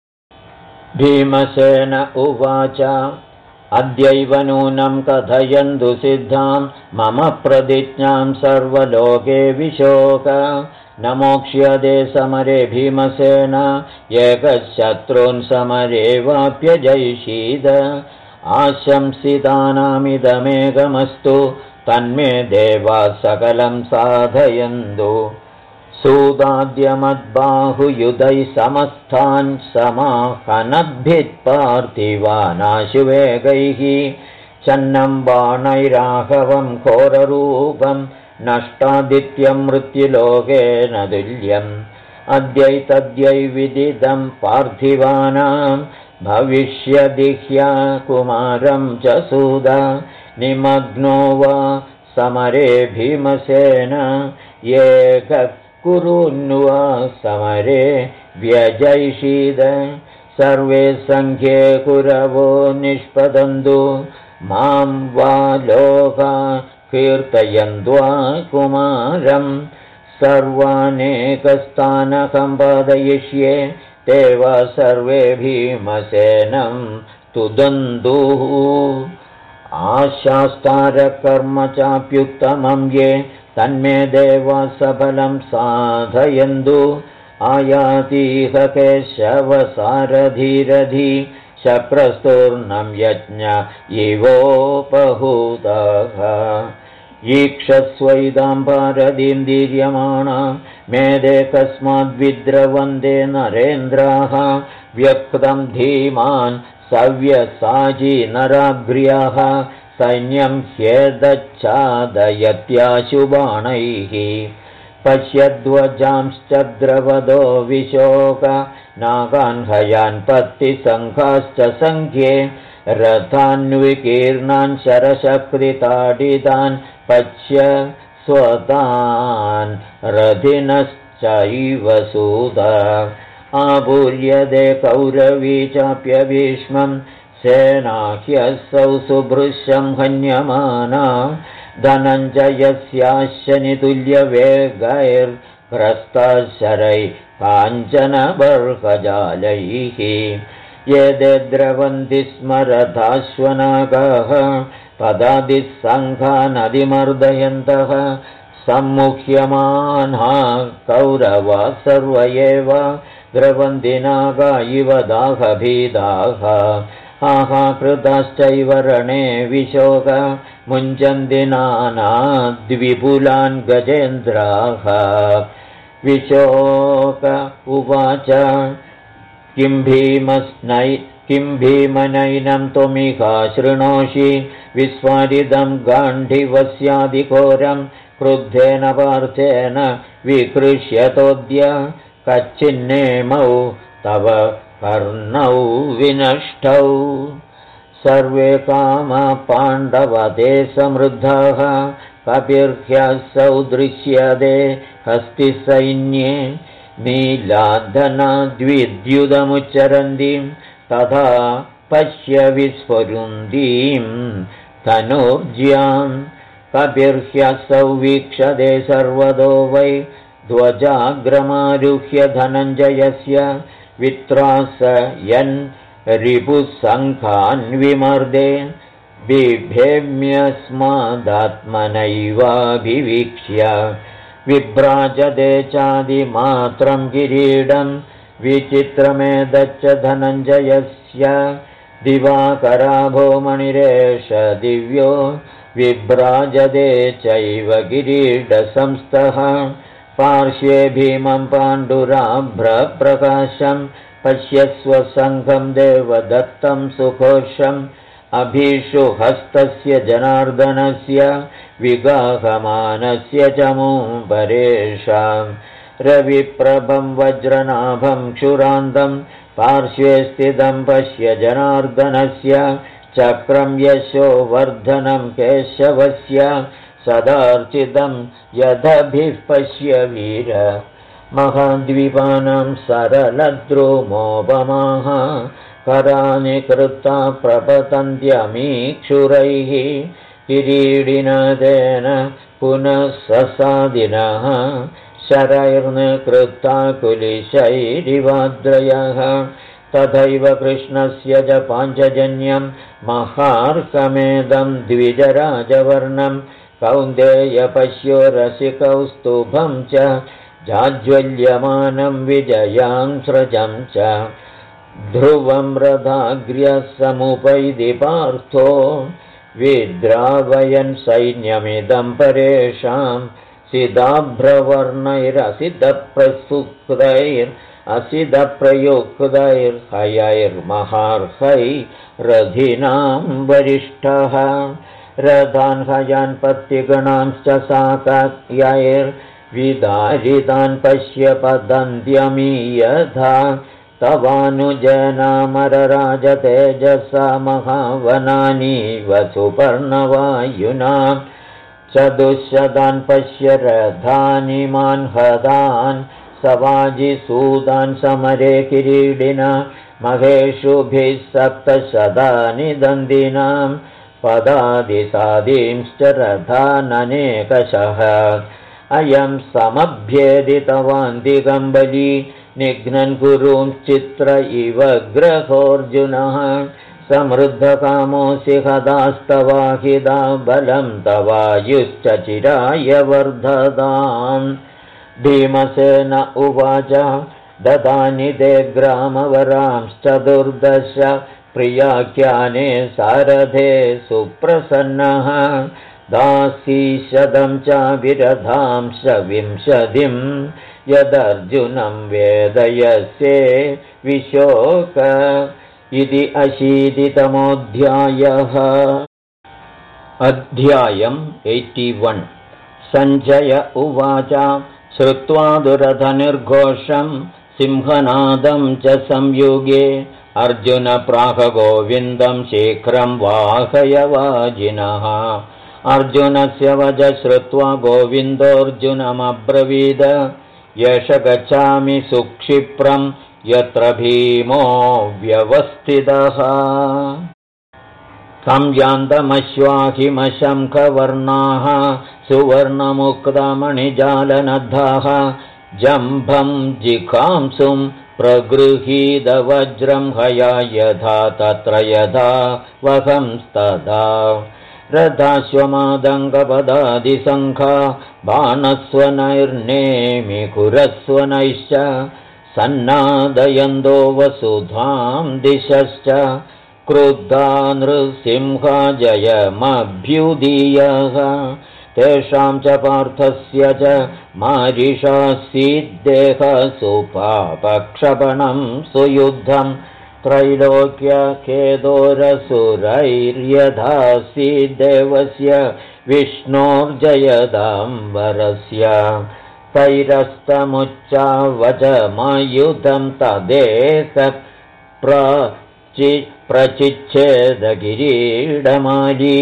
भीमसेन उवाच अद्यैव नूनं कथयन्तु सिद्धां मम प्रतिज्ञां सर्वलोके विशोक न मोक्ष्यते समरे भीमसेन एकशत्रून् समरे वाप्यजयिषीद आशंसितानामिदमेकमस्तु तन्मे देवाः सकलं साधयन्तु सूदाद्यमद्बाहुयुधैः समस्तान् समाहनद्भित्पार्थिवानाशुवेगैः चन्नं बाणैराघवं घोररूपं नष्टादित्यं मृत्युलोकेन तुल्यम् अद्यैतद्यै विदितं पार्थिवानां भविष्यदिह्या कुमारं च सूद निमग्नो वा समरे भीमसेन कुरुन्वा समरे व्यजैषीद सर्वे सङ्ख्ये कुरवो निष्पदन्तु मां वा लोका कीर्तयन्त्वा कुमारं सर्वानेकस्थानकं पादयिष्ये ते वा सर्वे भीमसेनं तुदन्तुः आशास्तारकर्म चाप्युत्तमं ये तन्मे देवा सबलं साधयन्तु आयातीह केशवसारधीरधि शप्रस्तूर्णं यज्ञ इवोपहूतः ईक्षस्वैदां भारतीं दीर्यमाणा मेदे कस्माद्विद्रवन्दे नरेन्द्राः व्यक्तं धीमान् सव्यसाची नराग्र्याः सैन्यं ह्येदच्छादयत्याशुबाणैः पश्यध्वजांश्च द्रवदो विशोक नागान् हयान् पत्तिसङ्घाश्च सङ्ख्ये रथान्विकीर्णान् शरशक्तिताडितान् पश्य स्वतान् रथिनश्चैव सूद आपूर्यते कौरवी चाप्यभीष्मं सेनाह्यसौ सुभृशं हन्यमाना धनञ्जयस्याशनितुल्यवेगैर्भ्रष्टाशरैः काञ्चनबर्हजालैः ये द्रवन्ति स्म रथाश्वनागाः पदादिसङ्घानदिमर्दयन्तः सम्मुह्यमाना कौरवा सर्व एव द्रवन्ति नागा इव दाहभीदाः आहाकृताश्चैव रणे विशोक मुञ्चन्ति नानाद्विपुलान् गजेन्द्राः विशोक उवाच किं भीमस्नै किं भीमनैनं त्वमिहा शृणोषि विस्फारितं गाण्डिवस्यादिघोरं क्रुद्धेन पार्थेन विकृष्यतोऽद्य कच्चिन्नेमौ तव कर्णौ विनष्टौ सर्वे कामपाण्डवते समृद्धाः कपिर्ह्यसौ दृश्यते हस्तिसैन्ये नीलाधनाद्विद्युदमुच्चरन्तीं तथा पश्य विस्फुरन्तीं धनुर्ज्यां कपिर्ह्यसौ वीक्षते सर्वतो वै ध्वजाग्रमारुह्य धनञ्जयस्य वित्रासयन् रिपुसङ्घान् विमर्दे बिभेम्यस्मादात्मनैवाभिवीक्ष्य विभ्राजते चादिमात्रं किरीडं विचित्रमेतच्च धनञ्जयस्य दिवाकराभो मणिरेष दिव्यो विभ्राजते चैव किरीटसंस्थः पार्श्वे भीमं पाण्डुराभ्रप्रकाशं पश्यस्व सङ्घं देवदत्तं सुघोषम् अभीषु हस्तस्य जनार्दनस्य विगाहमानस्य चमूपरेषां रविप्रभं वज्रनाभं क्षुरान्तं पार्श्वे स्थितं पश्य जनार्दनस्य चक्रं यशोवर्धनं केशवस्य सदार्चितं यदभिः पश्य वीर महाद्वीपानां सरलद्रुमोपमाः करानि कृता प्रपतन्त्यमीक्षुरैः किरीडिनदेन पुनः ससादिनः शरैर्नकृता कुलिशैरिवाद्रयः तथैव कृष्णस्य च पाञ्चजन्यं महार्कमेदं द्विजराजवर्णं कौन्तेय पश्यो रसिकौस्तुभं च जाज्वल्यमानं विजयां स्रजं च ध्रुवं रथाग्र्यसमुपैति पार्थो विद्रावयन् सैन्यमिदं परेषां सिदाभ्रवर्णैरसिदप्रयुक्तैरसिदप्रयुक्तैर्हयैर्महार्हैरधिनां वरिष्ठः रथान् हयान् पत्तिगणांश्च साकयैर्विदारितान् पश्य पतन्त्यमीयथा तवानुजनामरराजतेजसा महावनानीव सुपर्णवायुना चतुश्शतान् पश्य रथानिमान् हतान् सवाजिसूतान् समरे किरीडिना महेषुभिः सप्तशतानि दन्दिनां पदादिसादींश्च रथाननेकशः अयं समभ्येदितवान्तिकम्बली निघ्नन् गुरुंश्चित्र इव ग्रहोऽर्जुनः समृद्धकामोऽसि हतास्तवाहिदा बलं तवायुश्च चिराय वर्धताम् भीमसेन उवाच ददानि ते ग्रामवरांश्चतुर्दश प्रियाख्याने सारथे सुप्रसन्नः दासीशतं चाभिरधांश विंशतिं यदर्जुनं वेदयसे विशोक इति 80तमोऽध्यायः। अध्यायम् 81। सञ्जय उवाच श्रुत्वा दुरधनिर्घोषं सिंहनादं च संयुगे अर्जुन प्राह गोविन्दं शीघ्रं वाहय वाजिनः। अर्जुनस्य वच श्रुत्वा गोविन्दोऽर्जुनमब्रवीद यश गच्छामि सुक्षिप्रं यत्र भीमो व्यवस्थितः। संयान्तमश्वाहिमशङ्खवर्णाः सुवर्णमुक्तमणिजालनद्धाः जम्भं जिघांसुं प्रगृहीतवज्रं हया यथा तत्र यथा वहंस्तदा रथाश्वमादङ्गपदादिसङ्घा बाणस्वनैर्नेमिकुरस्वनैश्च सन्नादयन्दो वसुधां दिशश्च क्रुद्धा नृसिंहा जयमभ्युदीयः तेषां च पार्थस्य च मारिषासीद्देहसुपापक्षपणं सुयुद्धं त्रैलोक्यखेदोरसुरैर्यधासि देवस्य विष्णोर्जयदाम्बरस्य तैरस्तमुच्चावचमायुधं तदेत प्रचिच्छेदगिरीडमाली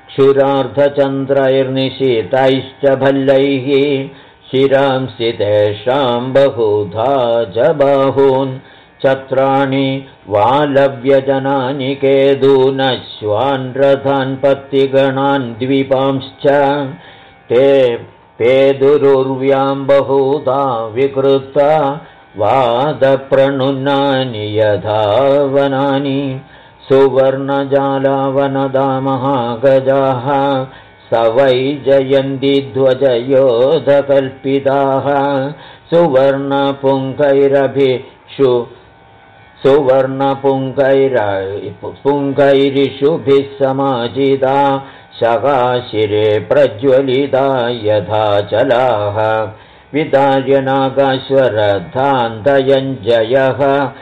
क्षुरार्धचन्द्रैर्निशितैश्च भल्लैः शिरांसि तेषां बहुधा च बाहून् छत्राणि वालव्यजनानि केदूनश्वान् रथान् पत्तिगणान् द्वीपांश्च ते पेदुरुर्व्यां बहुधा विकृता वादप्रणुनानि यथा वनानि सुवर्णजालावनदा महागजाः स वै जयन्ति ध्वजयोधकल्पिताः सुवर्णपुङ्गैरिषुभिः समाजिता शकाशिरे प्रज्वलिता यथा चलाः विदार्यनागाश्वरथान्तयञ्जयः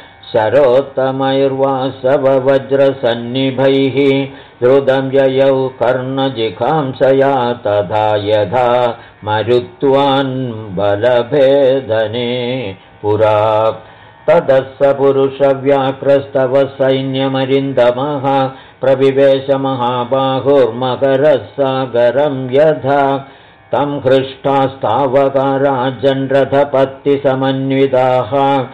शरोत्तमैर्वासववज्रसन्निभैः द्रुतं ययौ कर्णजिघांसया तथा यथा मरुत्वान् बलभेदने पुरा ततः स पुरुषव्याक्रस्तव सैन्यमरिन्दमः प्रविवेशमहाबाहुर्मकरः सागरं यथा तं हृष्टास्तावकाराजन्रथपत्तिसमन्विताः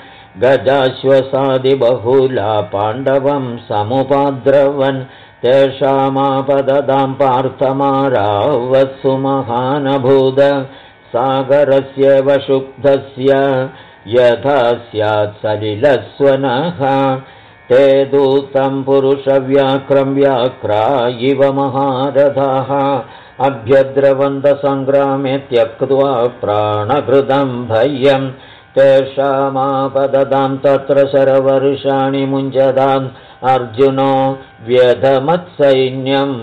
गजाश्वसादिबहुला पाण्डवं समुपाद्रवन् तेषामापददां पार्थमारावत्सु महानभूद सागरस्यैव शुद्धस्य यथा स्यात् सलिलस्वनः ते दूतं पुरुषव्याक्रं व्याक्रा इव महारथाः अभ्यद्रवन्तसङ्ग्रामे त्यक्त्वा प्राणकृतं भयं तेषामापददां तत्र शरवर्षाणि मुञ्चदाम् अर्जुनो व्यधमत्सैन्यं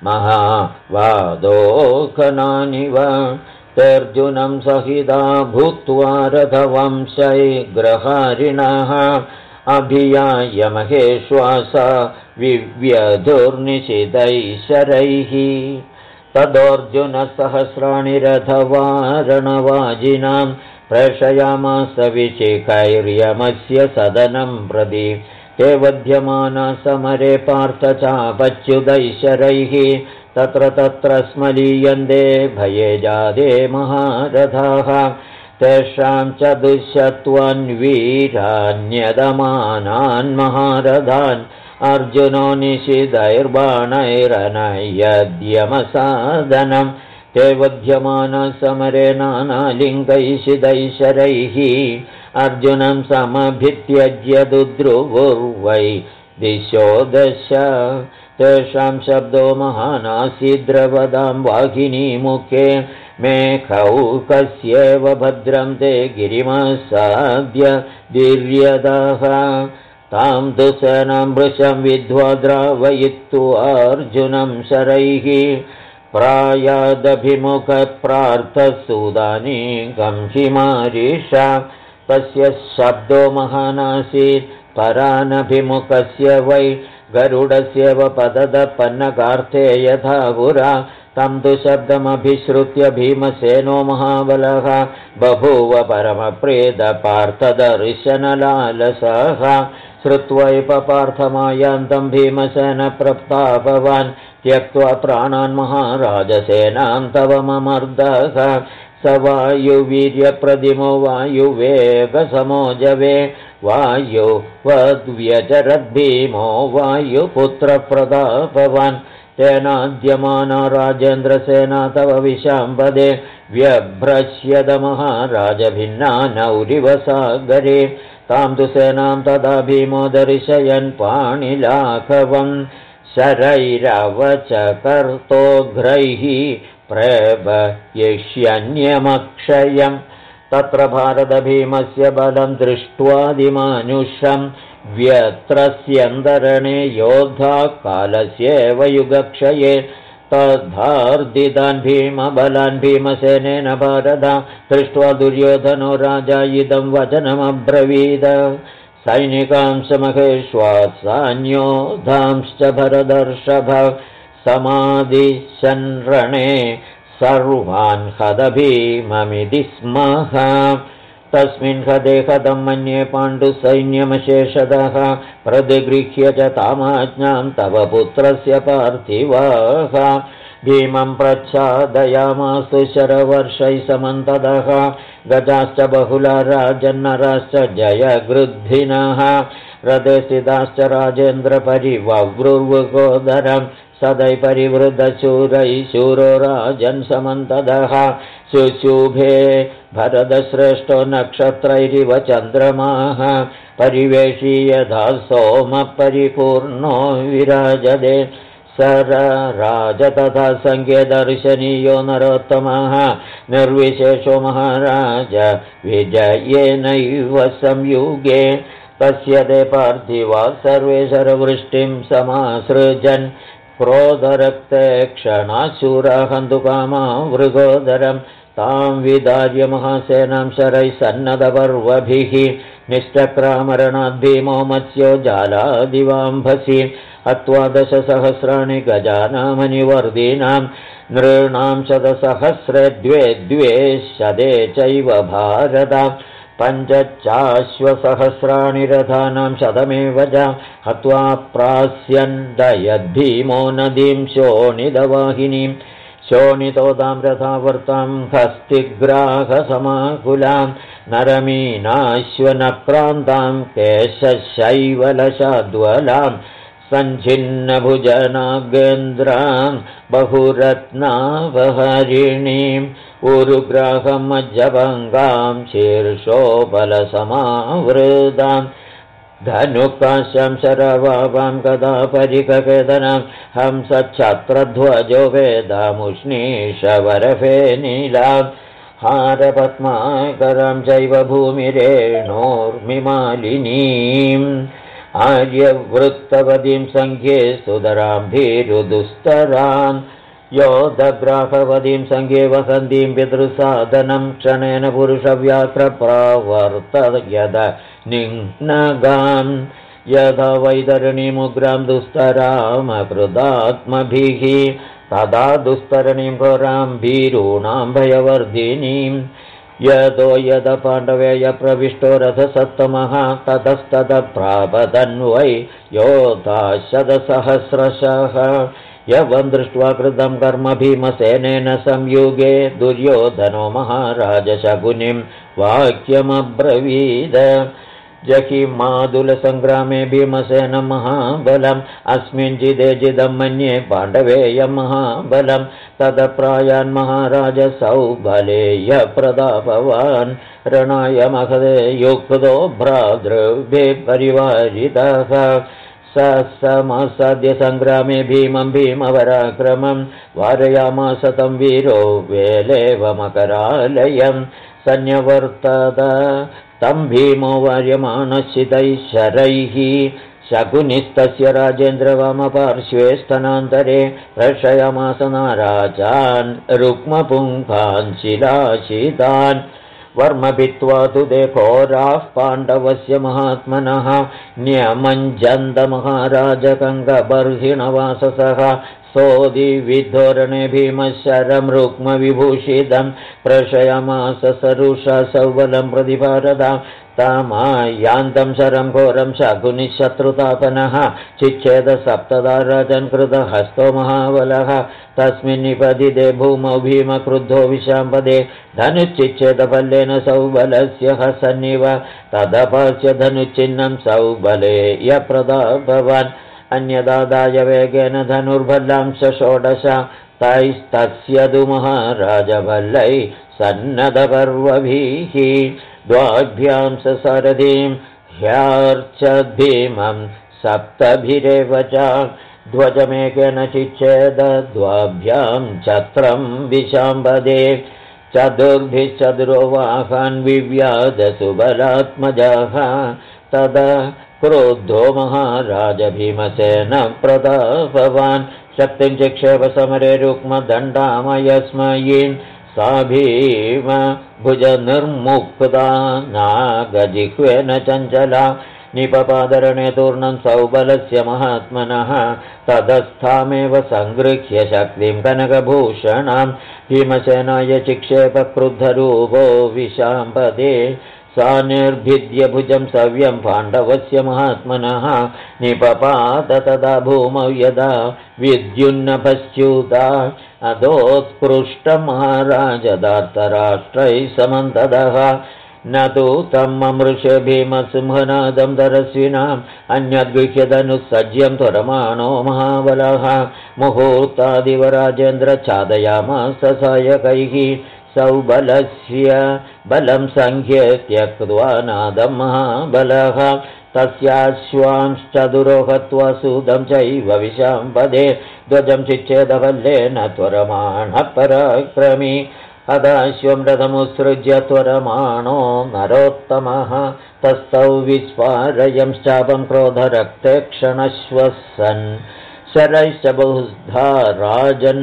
महावादोखनानिव तेऽर्जुनं सहिता भूत्वा रथवंशैर्ग्रहारिणः अभियाय महेश्वासा विव्यधुर्निशितैः शरैः तदोऽर्जुनसहस्राणि रथवारणवाजिनां प्रेषयामास विशिखैर्यमस्य सदनं प्रति ते वध्यमाना समरे पार्थ चापच्युतैः तत्र तत्र स्मलीयन्ते भये जाते महारथाः तेषां च दुःशत्वन्वीरान्यदमानान् महारथान् अर्जुनो निशितैर्बाणैरनयद्यमसादनं ते वध्यमाना समरे नानालिङ्गैशिदैशरैः अर्जुनं समभित्यज्य दुद्रुवुर्वै दिशो दश तेषां शब्दो महानासीद्रवदां वाहिनीमुखे मेखौकस्येव भद्रं ते गिरिमसाद्य दीर्यदाः तां तु सेनां वृषं विद्ध्वा द्रावयित्वार्जुनं शरैः प्रायादभिमुखप्रार्थसूदानीकं हिमारीषा तस्य शब्दो महानासीत् परानभिमुखस्य वै गरुडस्यैव पददपन्नकार्थे यथा पुरा तं तु शब्दमभिश्रुत्य भीमसेनो महाबलः बभूव परमप्रेतपार्थदर्शनलालसः श्रुत्वैपपार्थमायान्तं भीमसेनप्रतापवान् त्यक्त्वा प्राणान् महाराजसेनां तव ममर्दः स वायुवीर्यप्रतिमो वायुवेगसमोजवे वायुवद्व्यचरद्भीमो वायुपुत्रप्रतापवान् तेनाद्यमाना राजेन्द्रसेना तव विशाम्बदे व्यभ्रश्यद महाराजभिन्ना नौरिव सागरे तां तु सेनां तदा भीमो दर्शयन् पाणिलाघवं शरैरवचकर्तोघ्रैः प्रेभयिष्यन्यमक्षयम् तत्र भारतभीमस्य बलं दृष्ट्वादिमानुषं व्यत्रस्यन्तरणे योद्धा कालस्येव युगक्षये तद्धार्दितान् भीमबलान् भीमसेनेन भारत दृष्ट्वा दुर्योधनो राजा इदं वचनमब्रवीद सैनिकांश्च महेश्वासान्योधांश्च भरदर्षभ समादिशन्रणे सर्वान् हतभीममिति स्मः तस्मिन् हते हतं मन्ये पाण्डुसैन्यमशेषतः प्रतिगृह्य च तामाज्ञां तव पुत्रस्य पार्थिवाः भीमं प्रच्छादयामासु शरवर्षैः समन्ततः गजाश्च बहुला राजन्नराश्च जयगृद्धिनः रथे स्थिताश्च राजेन्द्रपरिवव्रुर्वृकोदरम् सदै परिवृतशूरैः शूरो राजन् समन्ततः शुशुभे भरतश्रेष्ठो नक्षत्रैरिव चन्द्रमाः परिवेशी यथा सोमः परिपूर्णो विराजते सरराज तथा सङ्ख्ये दर्शनीयो नरोत्तमः निर्विशेषो महाराज विजयेनैव संयुगे तस्य ते पार्थिवा सर्वे शरवृष्टिं समासृजन् क्रोधरक्ते क्षणाशूराहन्तुकामा वृगोदरं तां विदार्य महासेनां शरैः सन्नतपर्वभिः निश्चक्रामरणाद् भीमो मत्स्यो जालादिवाम्भसि हत्वा 10,000 गजानामनिवर्दीनां नृणां 100,000 शते चैव भारत 5,000 रथानां 100मेव च हत्वा प्रास्यन् दयद्भीमो नदीं शोणितवाहिनीं शोणितोदां रथावर्तां हस्तिग्राहसमाकुलां नरमीनाश्वनप्रान्तां केशशैवलशाद्वलां सञ्छिन्नभुजनागेन्द्रां बहुरत्नावहरिणीम् उरुग्राहं मज्जभङ्गां शीर्षोबलसमावृतां धनुकाशं शरवावां गदापरिककेतनां हंसच्छत्रध्वजो वेदामुष्णीशवरफेनीलां हारपद्माकरां चैव भूमिरेणोर्मिमालिनीम् आर्यवृत्तवतीं सङ्ख्ये सुधरां भीरुदुस्तरान् योधग्राहवतीं सङ्ख्ये वसन्तीं पितृसाधनं क्षणेन पुरुषव्याघ्रप्रावर्तयद निघ्नगां यथा वैतरणीमुग्रां दुस्तरामकृतात्मभिः तदा दुस्तरणीं घोरां भीरूणां भयवर्धिनीम् यतो यद पाण्डवेय प्रविष्टो रथसप्तमः ततस्ततप्रापतन्वै योधा 100,000 यवं दृष्ट्वा कृतं कर्म भीमसेनेन संयुगे दुर्योधनो महाराज शकुनिं वाक्यमब्रवीद जहिमादुलसङ्ग्रामे भीमसेन महाबलम् अस्मिन् जिदे जिदं मन्ये पाण्डवेयं महाबलं तदप्रायान् महाराज सौबलेय प्रतापवान् रणाय महदे युक्तो भ्रातृभिः परिवारितः समसद्य सङ्ग्रामे भीमं भीमपराक्रमं वारयामास तं वीरो वेलेवमकरालयं सन्यवर्तत तं भीमो वार्यमाणश्चितैः शरैः शकुनिस्तस्य राजेन्द्रवामपार्श्वे स्तनान्तरे प्रशयमास नाराजान् रुक्मपुङ्खान् शिलाशितान् वर्मभित्वा तु ते घोराः पाण्डवस्य महात्मनः न्यमञ्जन्तमहाराजकङ्गबर्हिणवाससः सोदिविद्धोरणे भीमशरं रुक्मविभूषितं प्रशयमास सरुषा सौबलं प्रतिभारतां तमायान्तं शरं घोरं शकुनिशत्रुतापनः चिच्छेद सप्तदाराजन् कृतहस्तो महाबलः तस्मिन्निपतिते भूमौ भीमक्रुद्धो विशाम्पदे धनुच्चिच्छेदफल्लेन सौबलस्य हसन्निव तदपास्य धनुच्चिह्नं सौबले यप्रतापवान् अन्यदादाय वेगेन धनुर्भल्लांश 16 तैस्तस्य तु महाराजभल्लै सन्नतपर्वभिः द्वाभ्यां ससारथीं ह्यार्चद्भीमं 7 च ध्वजमेकेन चिच्छेद द्वाभ्यां छत्रं विशाम्बदे चतुर्भिश्चतुरो वाहान् विव्याध सुबलात्मजः तदा क्रुद्धो महाराज भीमसेन प्रतापवान् शक्तिं चिक्षेप समरे रुक्मदण्डामयस्मयीन् सा भीम भुजनिर्मुक्ता नागजिह्वेन चञ्चला निपपादरणे तूर्णं सौबलस्य महात्मनः तदस्थामेव सङ्गृह्य शक्तिं कनकभूषणां भीमसेनाय चिक्षेप क्रुद्धरूपो विशाम्पदे सा निर्भिद्य भुजं सव्यं पाण्डवस्य महात्मनः निपपात तदा भूमौ यदा विद्युन्नभश्च्युता अधोत्कृष्टमहाराजदार्तराष्ट्रैः समन्तदः न तु तम् ममृषे भीमसिंहनादं दरस्विनाम् अन्यद्गृह्यदनुसज्यं त्वरमाणो महाबलः मुहूर्तादिवराजेन्द्र छादयामास सायकैः सौबलस्य बलं सङ्ख्ये त्यक्त्वा नादं महाबलः तस्याश्वांश्चतुरोहत्वा सूदं चैव विशाम्पदे ध्वजं चिच्छेदवल्लेन त्वरमाणः पराक्रमी अदाश्वं रथमुत्सृज्य त्वरमाणो नरोत्तमः तस्थौ विस्फारयंश्चापं क्रोधरक्ते क्षणश्वसन् शरैश्च बहुधा राजन्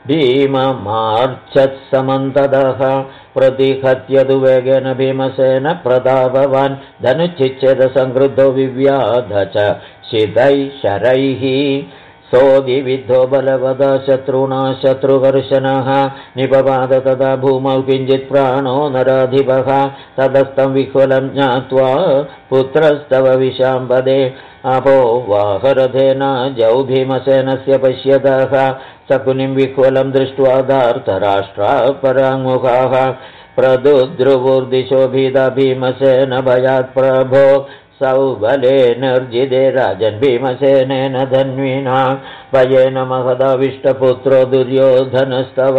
भीममार्च्छत्समन्तदः प्रतिहत्यतु वेगेन भीमसेन प्रतापवान् धनुच्छिच्छेदसङ्क्रुद्धो विव्याध च शितैः शरैः सोऽधिविद्धो बलवदा शत्रुणा शत्रुवर्षणः निपपात तदा भूमौ किञ्चित् प्राणो नराधिपः तदस्तं विह्वलं ज्ञात्वा पुत्रस्तव विशाम्पदे अपो वाहरथेन जौ भीमसेनस्य पश्यतः शकुनिं विह्वलं दृष्ट्वा धार्तराष्ट्रा पराङ्मुखाः प्रदुद्रुवुर्दिशो भीता भीमसेन भयात् प्रभो सौबलेनर्जिते राजन् भीमसेनेन धन्विना भयेन महदाविष्टपुत्रो दुर्योधनस्तव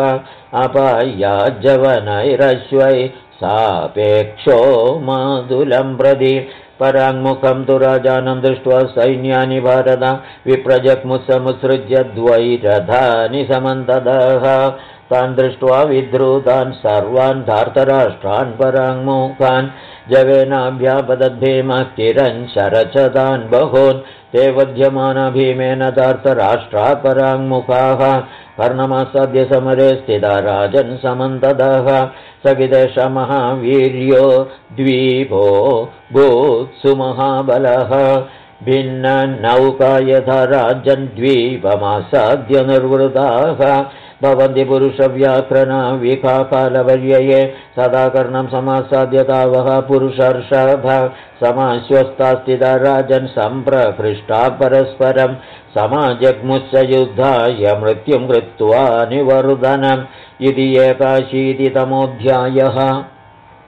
अपायाज्जवनैरश्वै सापेक्षो मादुलं प्रति पराङ्मुखं तु राजानं दृष्ट्वा सैन्यानि भारत विप्रजग्मुत्समुत्सृज्य द्वैरथानि समन्तदः तान् दृष्ट्वा विद्रुतान् सर्वान् धार्तराष्ट्रान् पराङ्मुखान् जवेनाभ्यापदद्भीमः चिरन् शरचतान् बहून् ते वध्यमाना भीमेन धार्तराष्ट्रा पराङ्मुखाः कर्णमासाद्य समरे स्थिता राजन् समन्तदः सकिदेश महावीर्यो द्वीपो भूत्सु महाबलः भिन्ननौका यथा राजन् द्वीपमासाद्य निर्वृताः भवन्ति पुरुषव्याघ्रणा विकाकालवर्यये सदा कर्णं समासाद्य तावः पुरुषर्षभ समाश्वस्ता राजन् सम्प्रहृष्टा परस्परं समाजग्मुश्च युद्धाय मृत्युं कृत्वा निवर्धनम् इति 81तमोऽध्यायः।